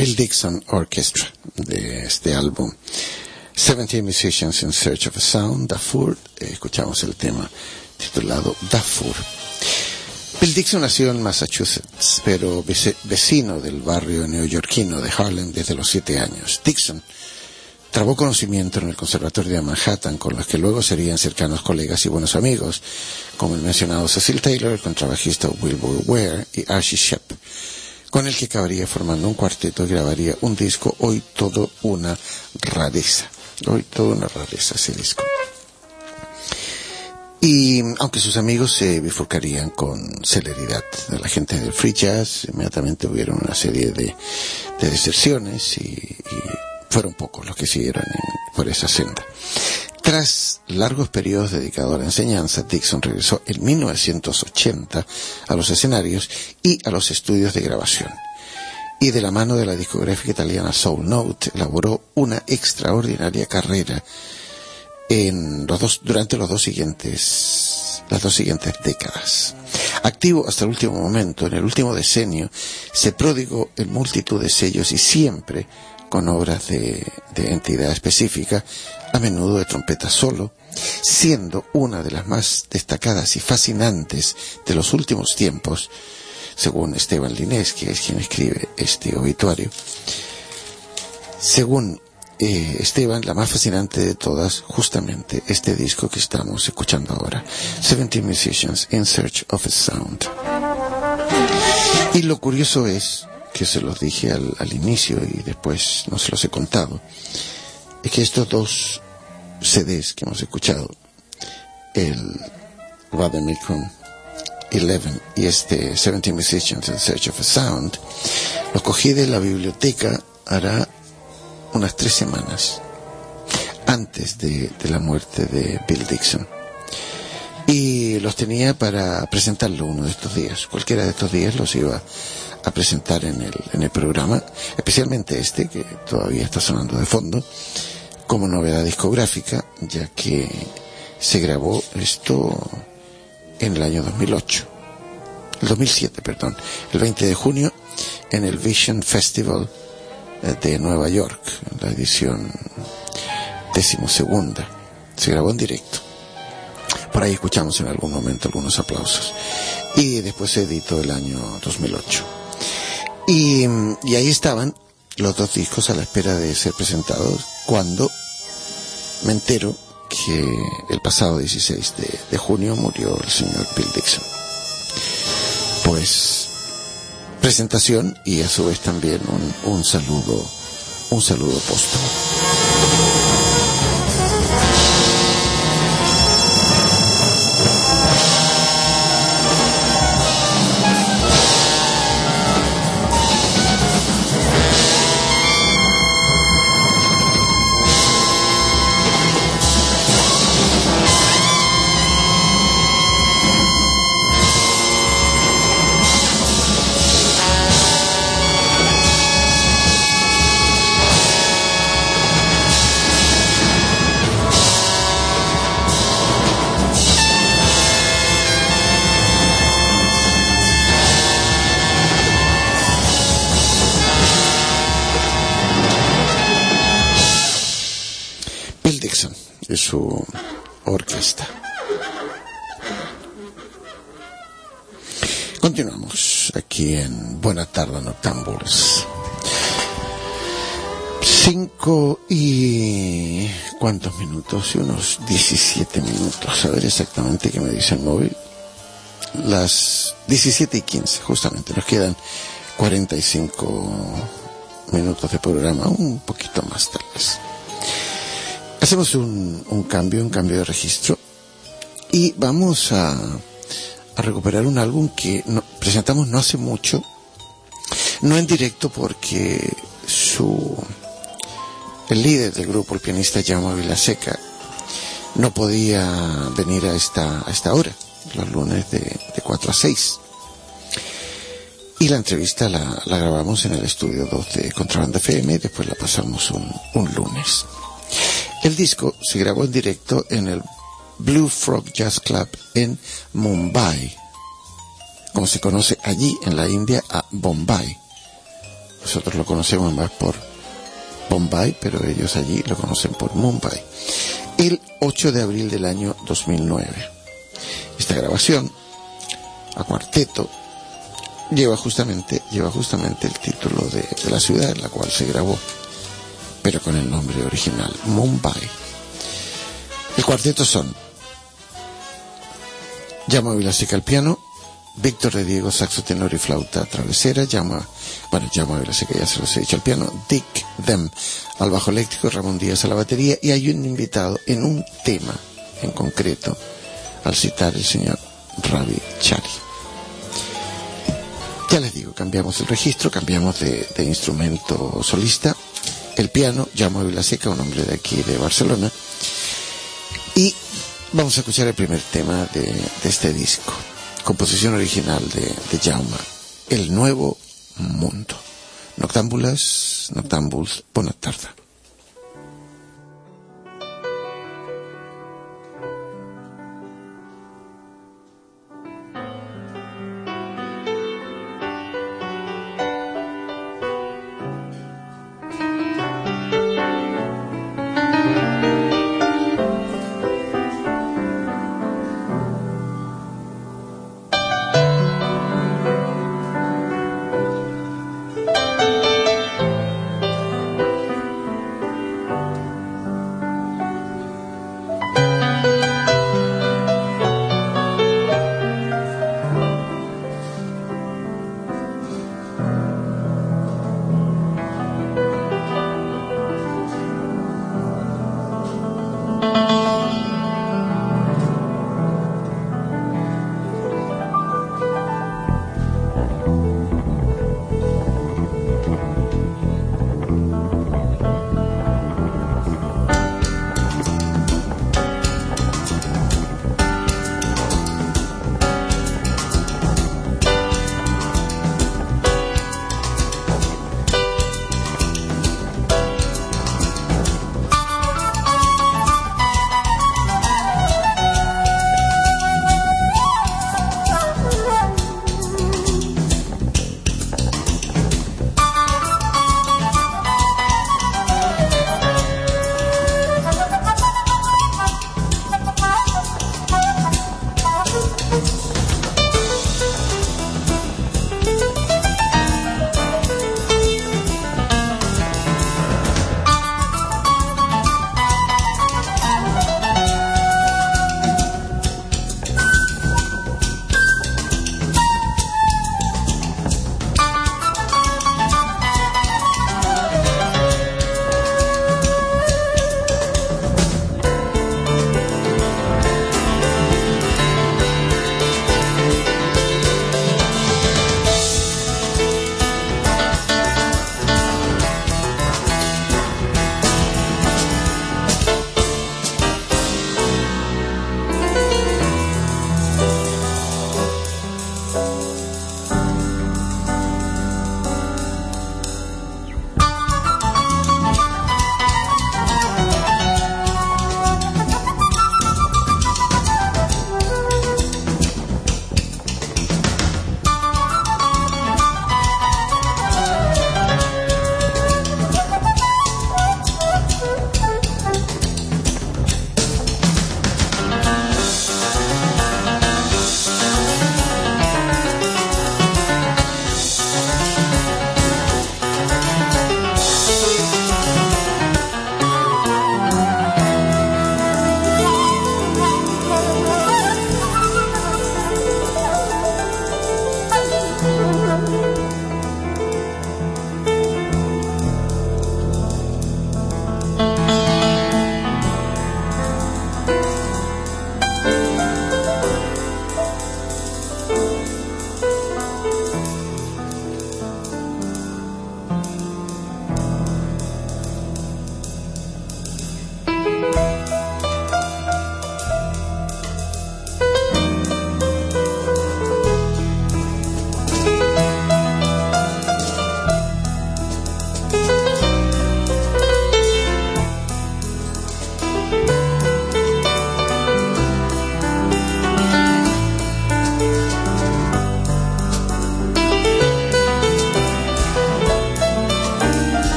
Bill Dixon Orchestra, de este álbum 17 Musicians in Search of a Sound, Darfur. Escuchamos el tema titulado Darfur. Bill Dixon nació en Massachusetts, pero vecino del barrio neoyorquino de Harlem desde los 7 años. Dixon trabó conocimiento en el Conservatorio de Manhattan, con los que luego serían cercanos colegas y buenos amigos, como el mencionado Cecil Taylor, el contrabajista Wilbur Ware y Archie Shepp, con el que acabaría formando un cuarteto y grabaría un disco, hoy todo una rareza. Hoy toda una rareza ese disco. Y aunque sus amigos se bifurcarían con celeridad de la gente del free jazz, inmediatamente hubieron una serie de deserciones y fueron pocos los que siguieron por esa senda. Tras largos periodos dedicados a la enseñanza, Dixon regresó en 1980 a los escenarios y a los estudios de grabación. Y de la mano de la discográfica italiana Soul Note elaboró una extraordinaria carrera durante las dos siguientes décadas. Activo hasta el último momento, en el último decenio, se prodigó en multitud de sellos y siempre con obras de entidad específica, a menudo de trompeta solo, siendo una de las más destacadas y fascinantes de los últimos tiempos, según Esteban Linés, que es quien escribe este obituario. Según Esteban, la más fascinante de todas, justamente este disco que estamos escuchando ahora, 17 Musicians in Search of a Sound. Y lo curioso es, que se los dije al inicio y después no se los he contado, es que estos dos CDs que hemos escuchado, el Rademikon 11 y este 17 Musicians in Search of a Sound, los cogí de la biblioteca hará unas 3 semanas antes de la muerte de Bill Dixon, y los tenía para presentarlo uno de estos días. Cualquiera de estos días los iba a presentar en el programa, especialmente este que todavía está sonando de fondo como novedad discográfica, ya que se grabó esto en el año 2007, el 20 de junio en el Vision Festival de Nueva York, en la edición 12ª. Se grabó en directo. Por ahí escuchamos en algún momento algunos aplausos. Y después se editó el año 2008. Y ahí estaban los dos discos a la espera de ser presentados, cuando me entero que el pasado 16 de junio murió el señor Bill Dixon. Pues presentación y a su vez también un saludo póstumo. De su orquesta. Continuamos aquí en Buena Tarde Noctámbulos. 5 y... ¿cuántos minutos? Unos 17 minutos. A ver exactamente qué me dice el móvil. Las 17:15, justamente. Nos quedan 45 minutos de programa. Un poquito más, tal vez. Hacemos un cambio de registro y vamos a recuperar un álbum que presentamos no hace mucho, no en directo porque el líder del grupo, el pianista Jaume Vilaseca, no podía venir a esta hora, los lunes de 4 a 6. Y la entrevista la grabamos en el estudio 2 de Contrabanda FM y después la pasamos un lunes. El disco se grabó en directo en el Blue Frog Jazz Club en Mumbai, como se conoce allí en la India a Bombay, Nosotros lo conocemos más por Bombay, pero ellos allí lo conocen por Mumbai. El 8 de abril del año 2009. Esta grabación a cuarteto lleva justamente el título de la ciudad en la cual se grabó, pero con el nombre original, Mumbai. El cuarteto son Jaume Vilaseca al piano, Víctor de Diego saxo tenor y flauta travesera, Jaume Vilaseca ya se los he dicho al piano, Dick Dem al bajo eléctrico, Ramón Díaz a la batería, y hay un invitado en un tema en concreto al citar el señor Ravi Chari. Ya les digo, cambiamos el registro, cambiamos de instrumento solista. El piano, Jaume Vilaseca, un hombre de aquí de Barcelona, y vamos a escuchar el primer tema de este disco, composición original de Jaume, El Nuevo Mundo. Noctámbuls, bona tarda.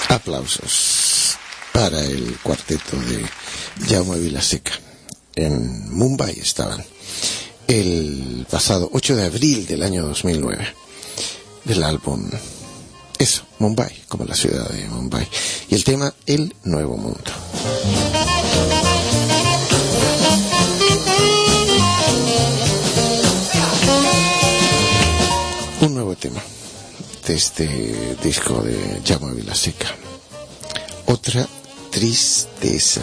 Aplausos para el cuarteto de Jaume Vilaseca. En Mumbai estaban el pasado 8 de abril del año 2009 del álbum eso, Mumbai, como la ciudad de Mumbai, y el tema El Nuevo Mundo. Un nuevo tema de este disco de Jaume Vilaseca. Otra tristeza.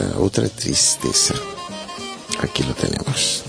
Aquí lo tenemos.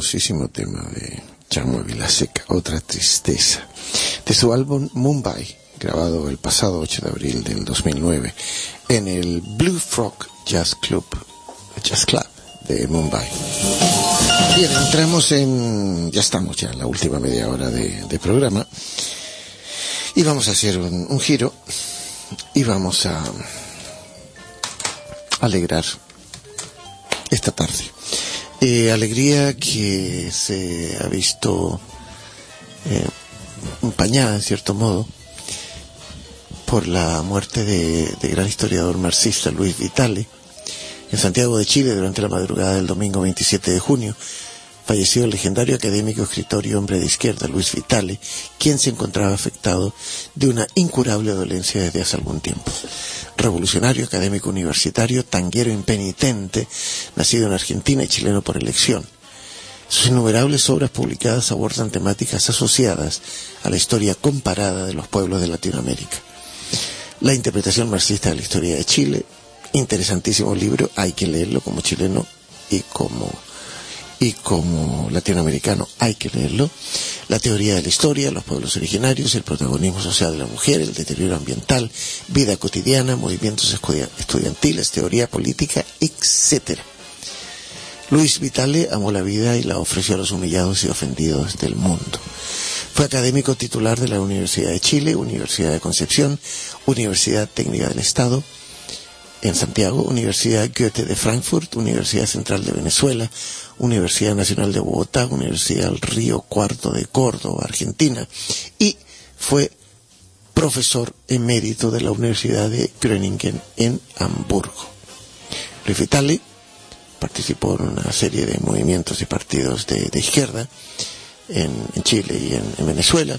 famosísimo tema de Chamo Vilaseca, Otra Tristeza, de su álbum Mumbai, grabado el pasado 8 de abril del 2009 en el Blue Frog Jazz Club de Mumbai. Bien, ya estamos ya en la última media hora de programa y vamos a hacer un giro y vamos a alegrar esta tarde. Alegría que se ha visto empañada en cierto modo por la muerte de gran historiador marxista Luis Vitale. En Santiago de Chile, durante la madrugada del domingo 27 de junio, falleció el legendario académico, escritor y hombre de izquierda Luis Vitale, quien se encontraba afectado de una incurable dolencia desde hace algún tiempo. Revolucionario, académico universitario, tanguero impenitente, nacido en Argentina y chileno por elección. Sus innumerables obras publicadas abordan temáticas asociadas a la historia comparada de los pueblos de Latinoamérica. La interpretación marxista de la historia de Chile, interesantísimo libro, hay que leerlo como chileno y como latinoamericano, hay que leerlo. La teoría de la historia, los pueblos originarios, el protagonismo social de la mujer, el deterioro ambiental, vida cotidiana, movimientos estudiantiles, teoría política, etc. Luis Vitale amó la vida y la ofreció a los humillados y ofendidos del mundo. Fue académico titular de la Universidad de Chile, Universidad de Concepción, Universidad Técnica del Estado en Santiago, Universidad Goethe de Frankfurt, Universidad Central de Venezuela, Universidad Nacional de Bogotá, Universidad del Río Cuarto de Córdoba, Argentina, y fue profesor emérito de la Universidad de Groningen en Hamburgo. Luis Vitale participó en una serie de movimientos y partidos de izquierda en Chile y en Venezuela,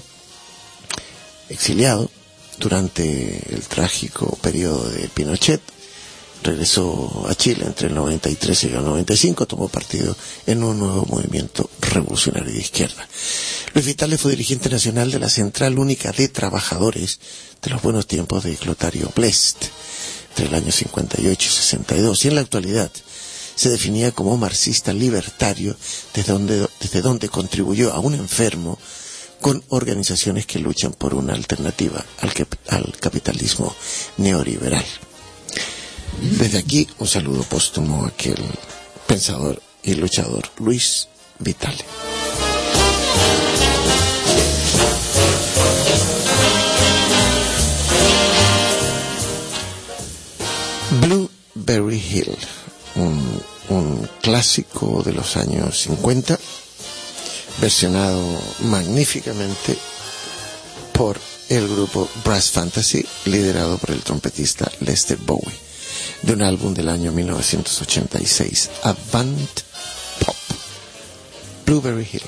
exiliado durante el trágico periodo de Pinochet. Regresó a Chile entre el 93 y el 95, tomó partido en un nuevo movimiento revolucionario de izquierda. Luis Vitale fue dirigente nacional de la Central Única de Trabajadores de los buenos tiempos de Clotario Blest, entre el año 58 y 62, y en la actualidad se definía como marxista libertario, desde donde contribuyó a un enfermo con organizaciones que luchan por una alternativa al capitalismo neoliberal. Desde aquí, un saludo póstumo a aquel pensador y luchador Luis Vitale. Blueberry Hill, un clásico de los años 50, versionado magníficamente por el grupo Brass Fantasy, liderado por el trompetista Lester Bowie, de un álbum del año 1986, Avant Pop, Blueberry Hill.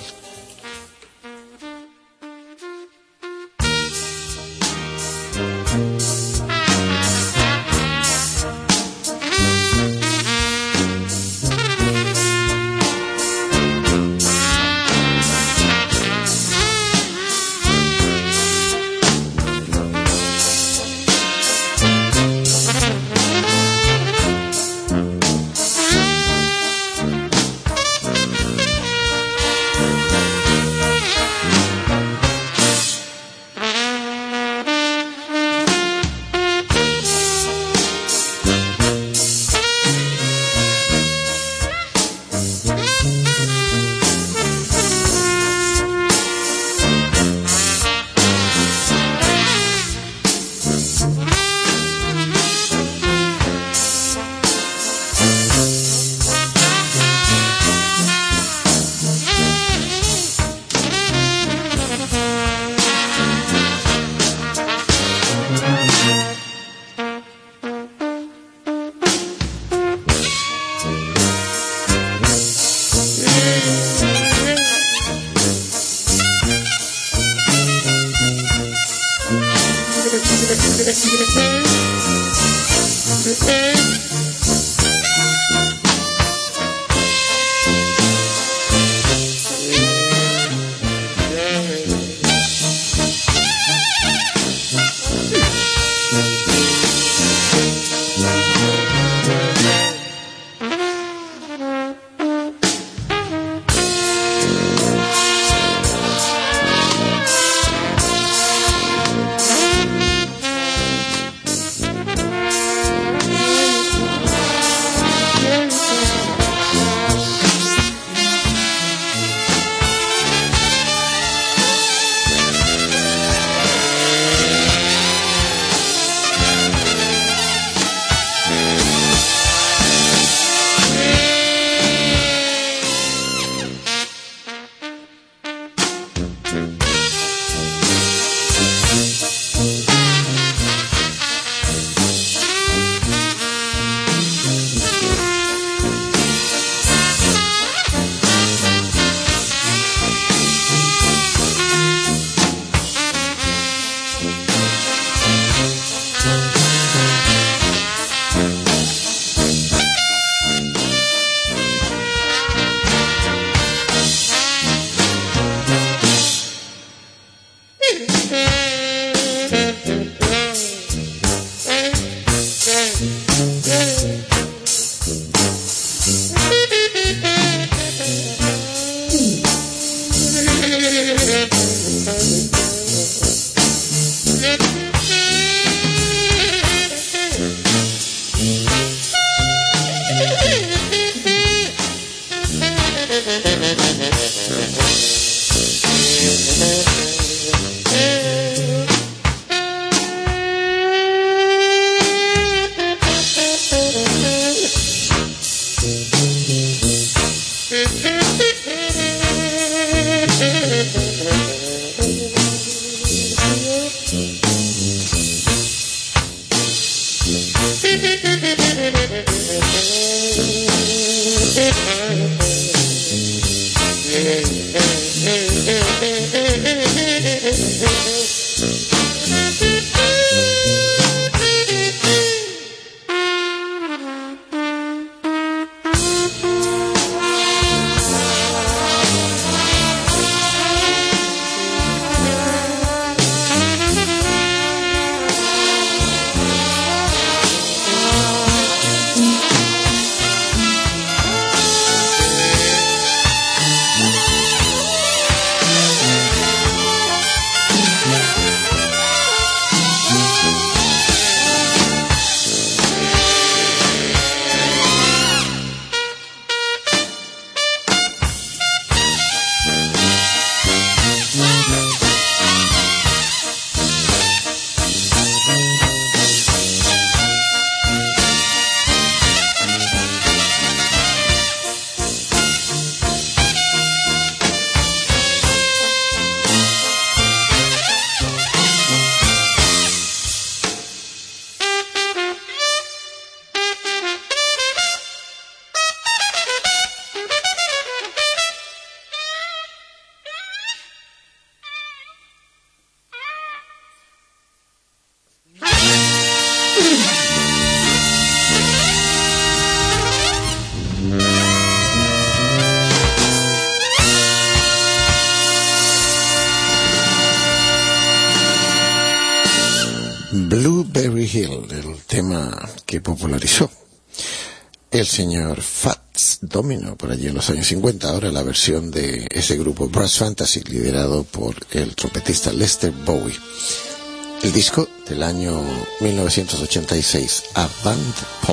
Blueberry Hill, el tema que popularizó el señor Fats Domino por allí en los años 50, ahora la versión de ese grupo Brass Fantasy liderado por el trompetista Lester Bowie. El disco del año 1986, Avant Pop.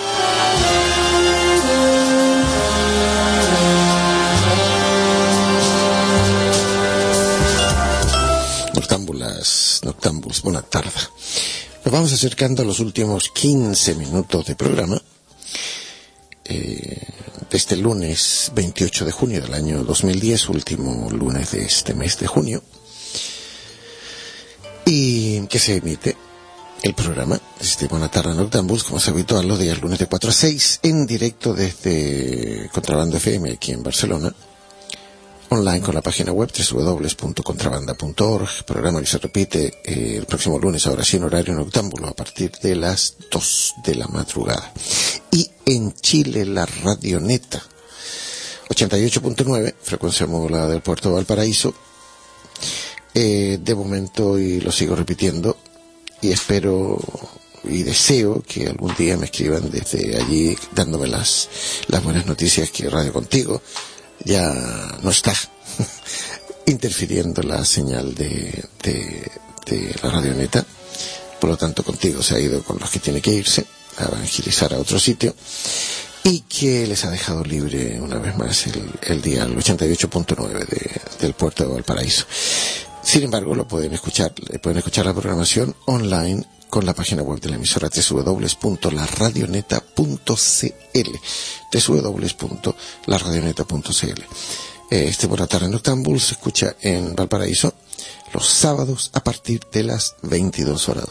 Noctámbulos, buena tarde. Nos vamos acercando a los últimos 15 minutos de programa de este lunes 28 de junio del año 2010, último lunes de este mes de junio, y que se emite el programa desde Buena Tarde Noctámbulos, como es habitual, los días lunes de 4 a 6, en directo desde Contrabanda FM aquí en Barcelona, online con la página web www.contrabanda.org, programa que se repite el próximo lunes, ahora sí en horario noctámbulo, a partir de las 2 de la madrugada. Y en Chile, la Radioneta 88.9, frecuencia modulada del puerto de Valparaíso. De momento, y lo sigo repitiendo, y espero y deseo que algún día me escriban desde allí dándome las buenas noticias que Radio Contigo ya no está interfiriendo la señal de la Radioneta. Por lo tanto, Contigo se ha ido con los que tiene que irse a evangelizar a otro sitio, y que les ha dejado libre una vez más el dial 88.9 del puerto de Valparaíso. Sin embargo, pueden escuchar la programación online con la página web de la emisora www.laradioneta.cl www.laradioneta.cl. Este Buena Tarde Noctámbulos se escucha en Valparaíso los sábados a partir de las 22 horas.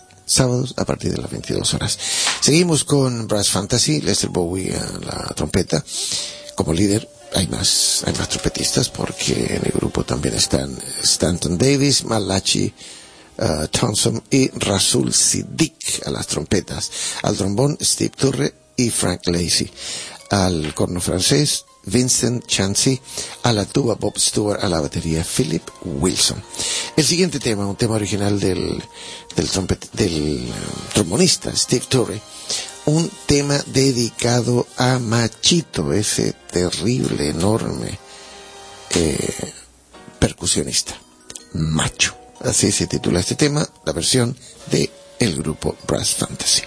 Seguimos con Brass Fantasy, Lester Bowie a la trompeta como líder. Hay más trompetistas, porque en el grupo también están Stanton Davis, Malachi Thompson y Rasul Siddiq a las trompetas, al trombón Steve Turre y Frank Lacey, al corno francés Vincent Chancy, a la tuba Bob Stewart, a la batería Philip Wilson. El siguiente tema, un tema original del trombonista Steve Turre, un tema dedicado a Machito, ese terrible, enorme percusionista, Macho. Así se titula este tema, la versión de el grupo Brass Fantasy.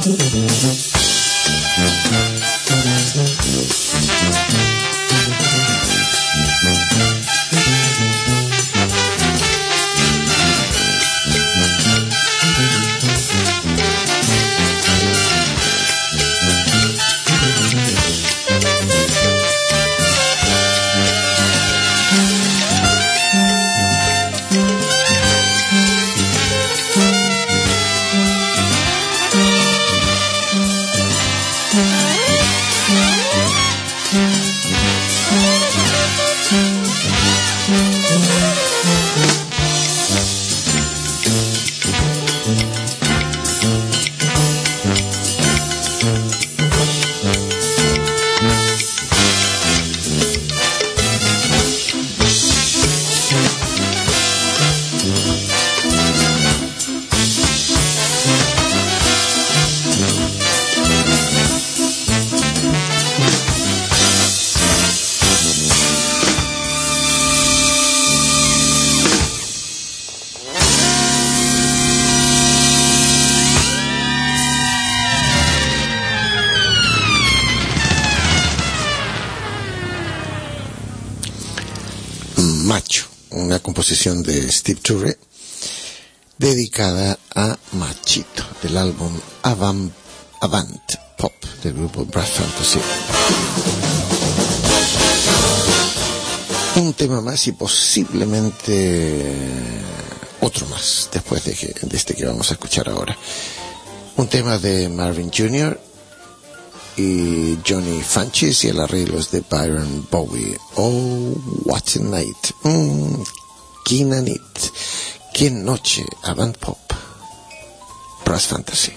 Macho, una composición de Steve Turre dedicada a Machito, del álbum Avant Pop del grupo Brass Fantasy. Un tema más y posiblemente otro más después de este que vamos a escuchar ahora. Un tema de Marvin Jr. y Johnny Funches y el arreglo es de Byron Bowie. Oh, what a night. Qué nit. Qué noche. Avant Pop. Brass Fantasy.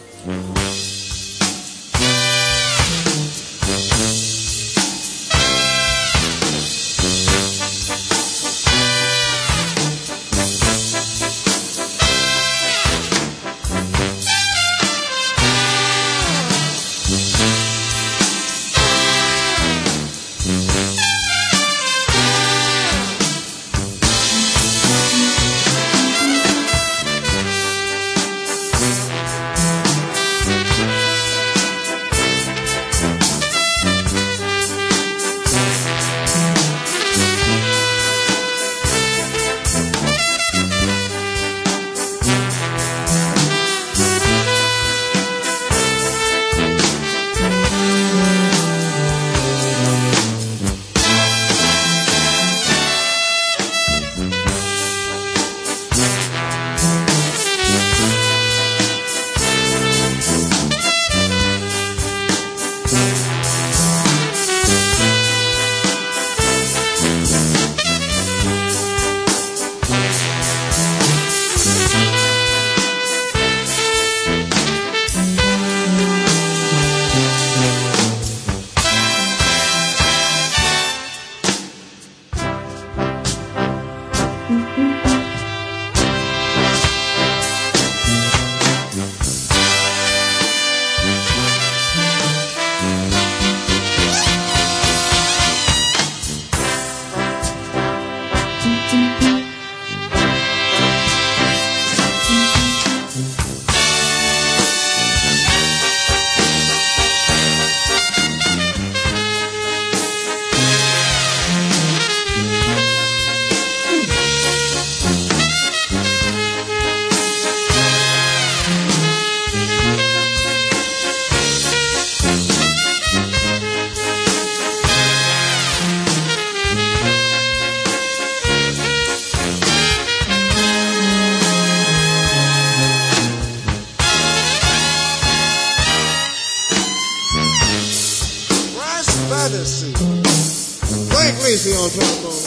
Lacey on trombone.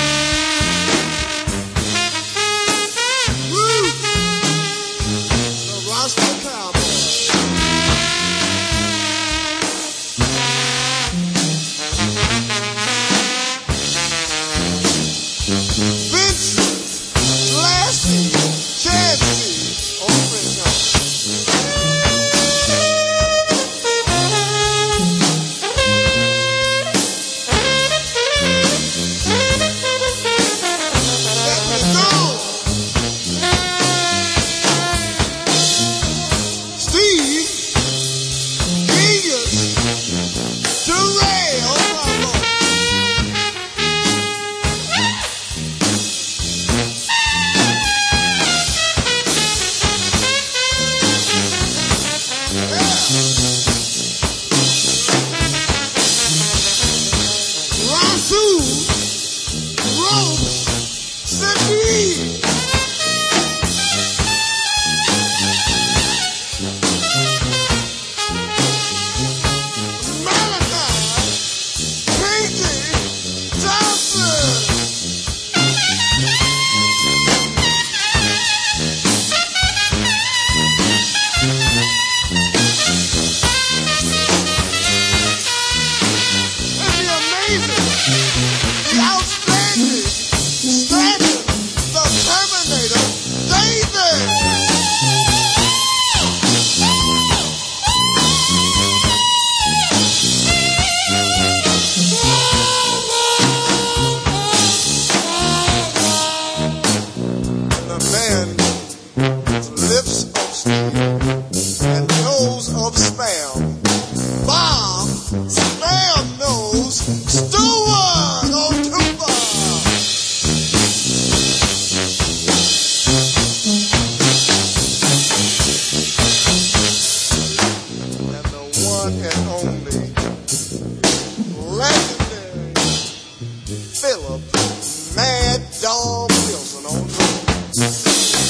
Woo! The Roscoe Cowboy. Vince, Lassie, Chansey on French horn. and nose of spam. Bomb, spam nose, Stewart on tuba. And the one and only legendary Philip Mad Dog Wilson on drums.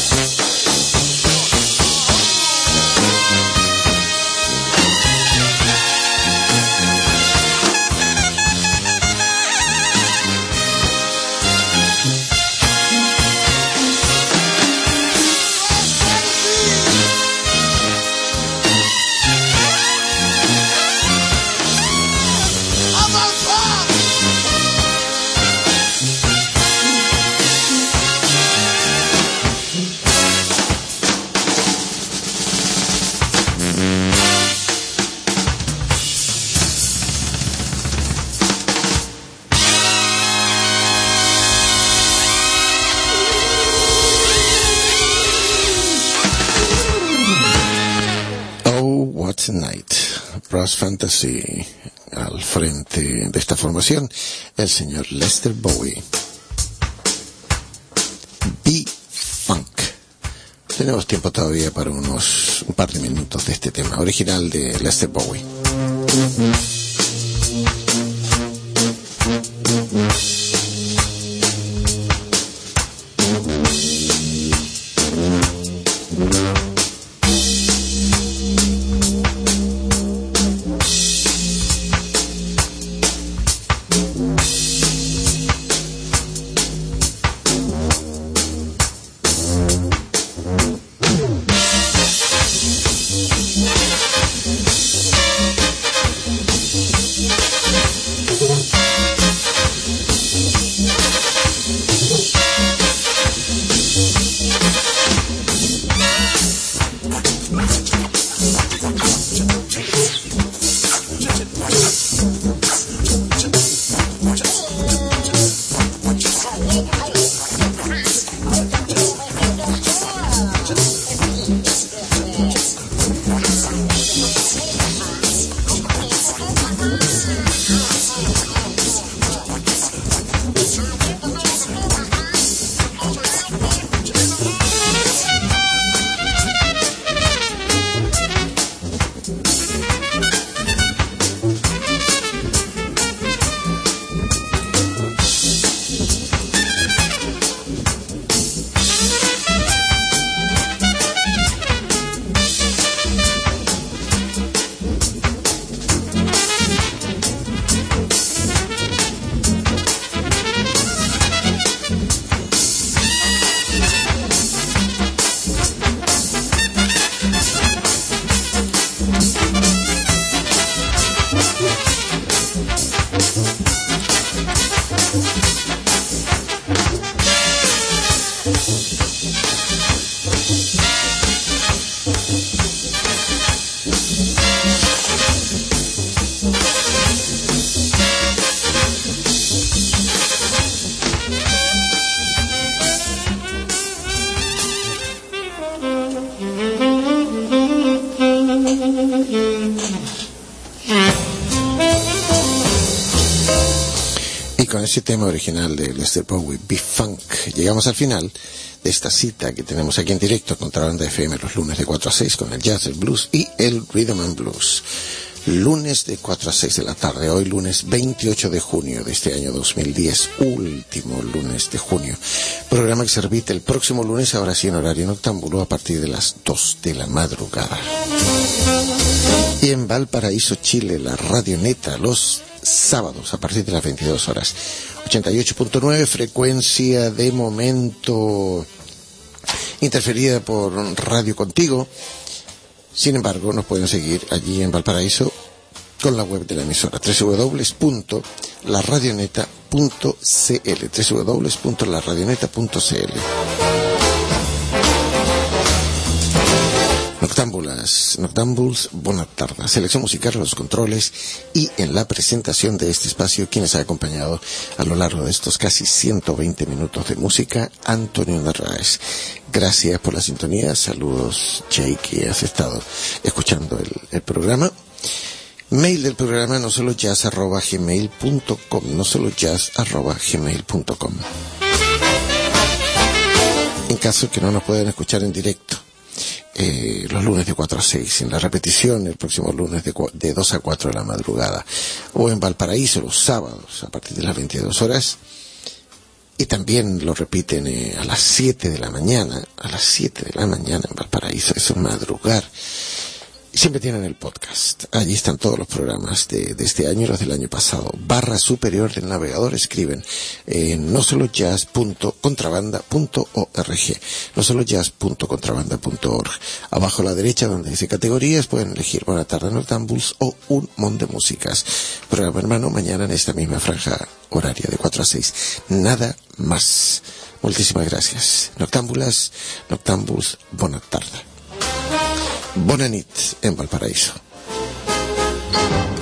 Tonight, Brass Fantasy, al frente de esta formación, el señor Lester Bowie. B-Funk. Tenemos tiempo todavía para un par de minutos de este tema, original de Lester Bowie. Con ese tema original de Lester Bowie, B-Funk, llegamos al final de esta cita que tenemos aquí en directo, Contrabanda FM, los lunes de 4 a 6 con el jazz, el blues y el rhythm and blues. Lunes de 4 a 6 de la tarde, hoy lunes 28 de junio de este año 2010, último lunes de junio. Programa que se repite el próximo lunes, ahora sí en horario noctámbulo, a partir de las 2 de la madrugada. Y en Valparaíso, Chile, la Radio Neta, los sábados a partir de las 22 horas. 88.9, frecuencia de momento interferida por Radio Contigo. Sin embargo, nos pueden seguir allí en Valparaíso con la web de la emisora, www.laradioneta.cl, www.laradioneta.cl. Noctambuls, buena tarde. Selección musical, los controles y en la presentación de este espacio, quienes ha acompañado a lo largo de estos casi 120 minutos de música, Antonio Narváez. Gracias por la sintonía. Saludos, Jay, que has estado escuchando el programa. Mail del programa nosolojazz@gmail.com, nosolojazz@gmail.com. En caso que no nos puedan escuchar en directo, los lunes de 4 a 6, en la repetición el próximo lunes de 2 a 4 de la madrugada, o en Valparaíso los sábados a partir de las 22 horas, y también lo repiten a las 7 de la mañana, en Valparaíso, eso es madrugar. Siempre tienen el podcast. Allí están todos los programas de este año y los del año pasado. Barra superior del navegador escriben nosolojazz.contrabanda.org, nosolojazz.contrabanda.org. Abajo a la derecha, donde dice categorías, pueden elegir Buena Tarde Noctambuls o Un Mon de Músicas. Programa hermano, mañana en esta misma franja horaria de 4 a 6. Nada más. Muchísimas gracias. Noctambuls, buena tarde. Bona nit en Valparaíso.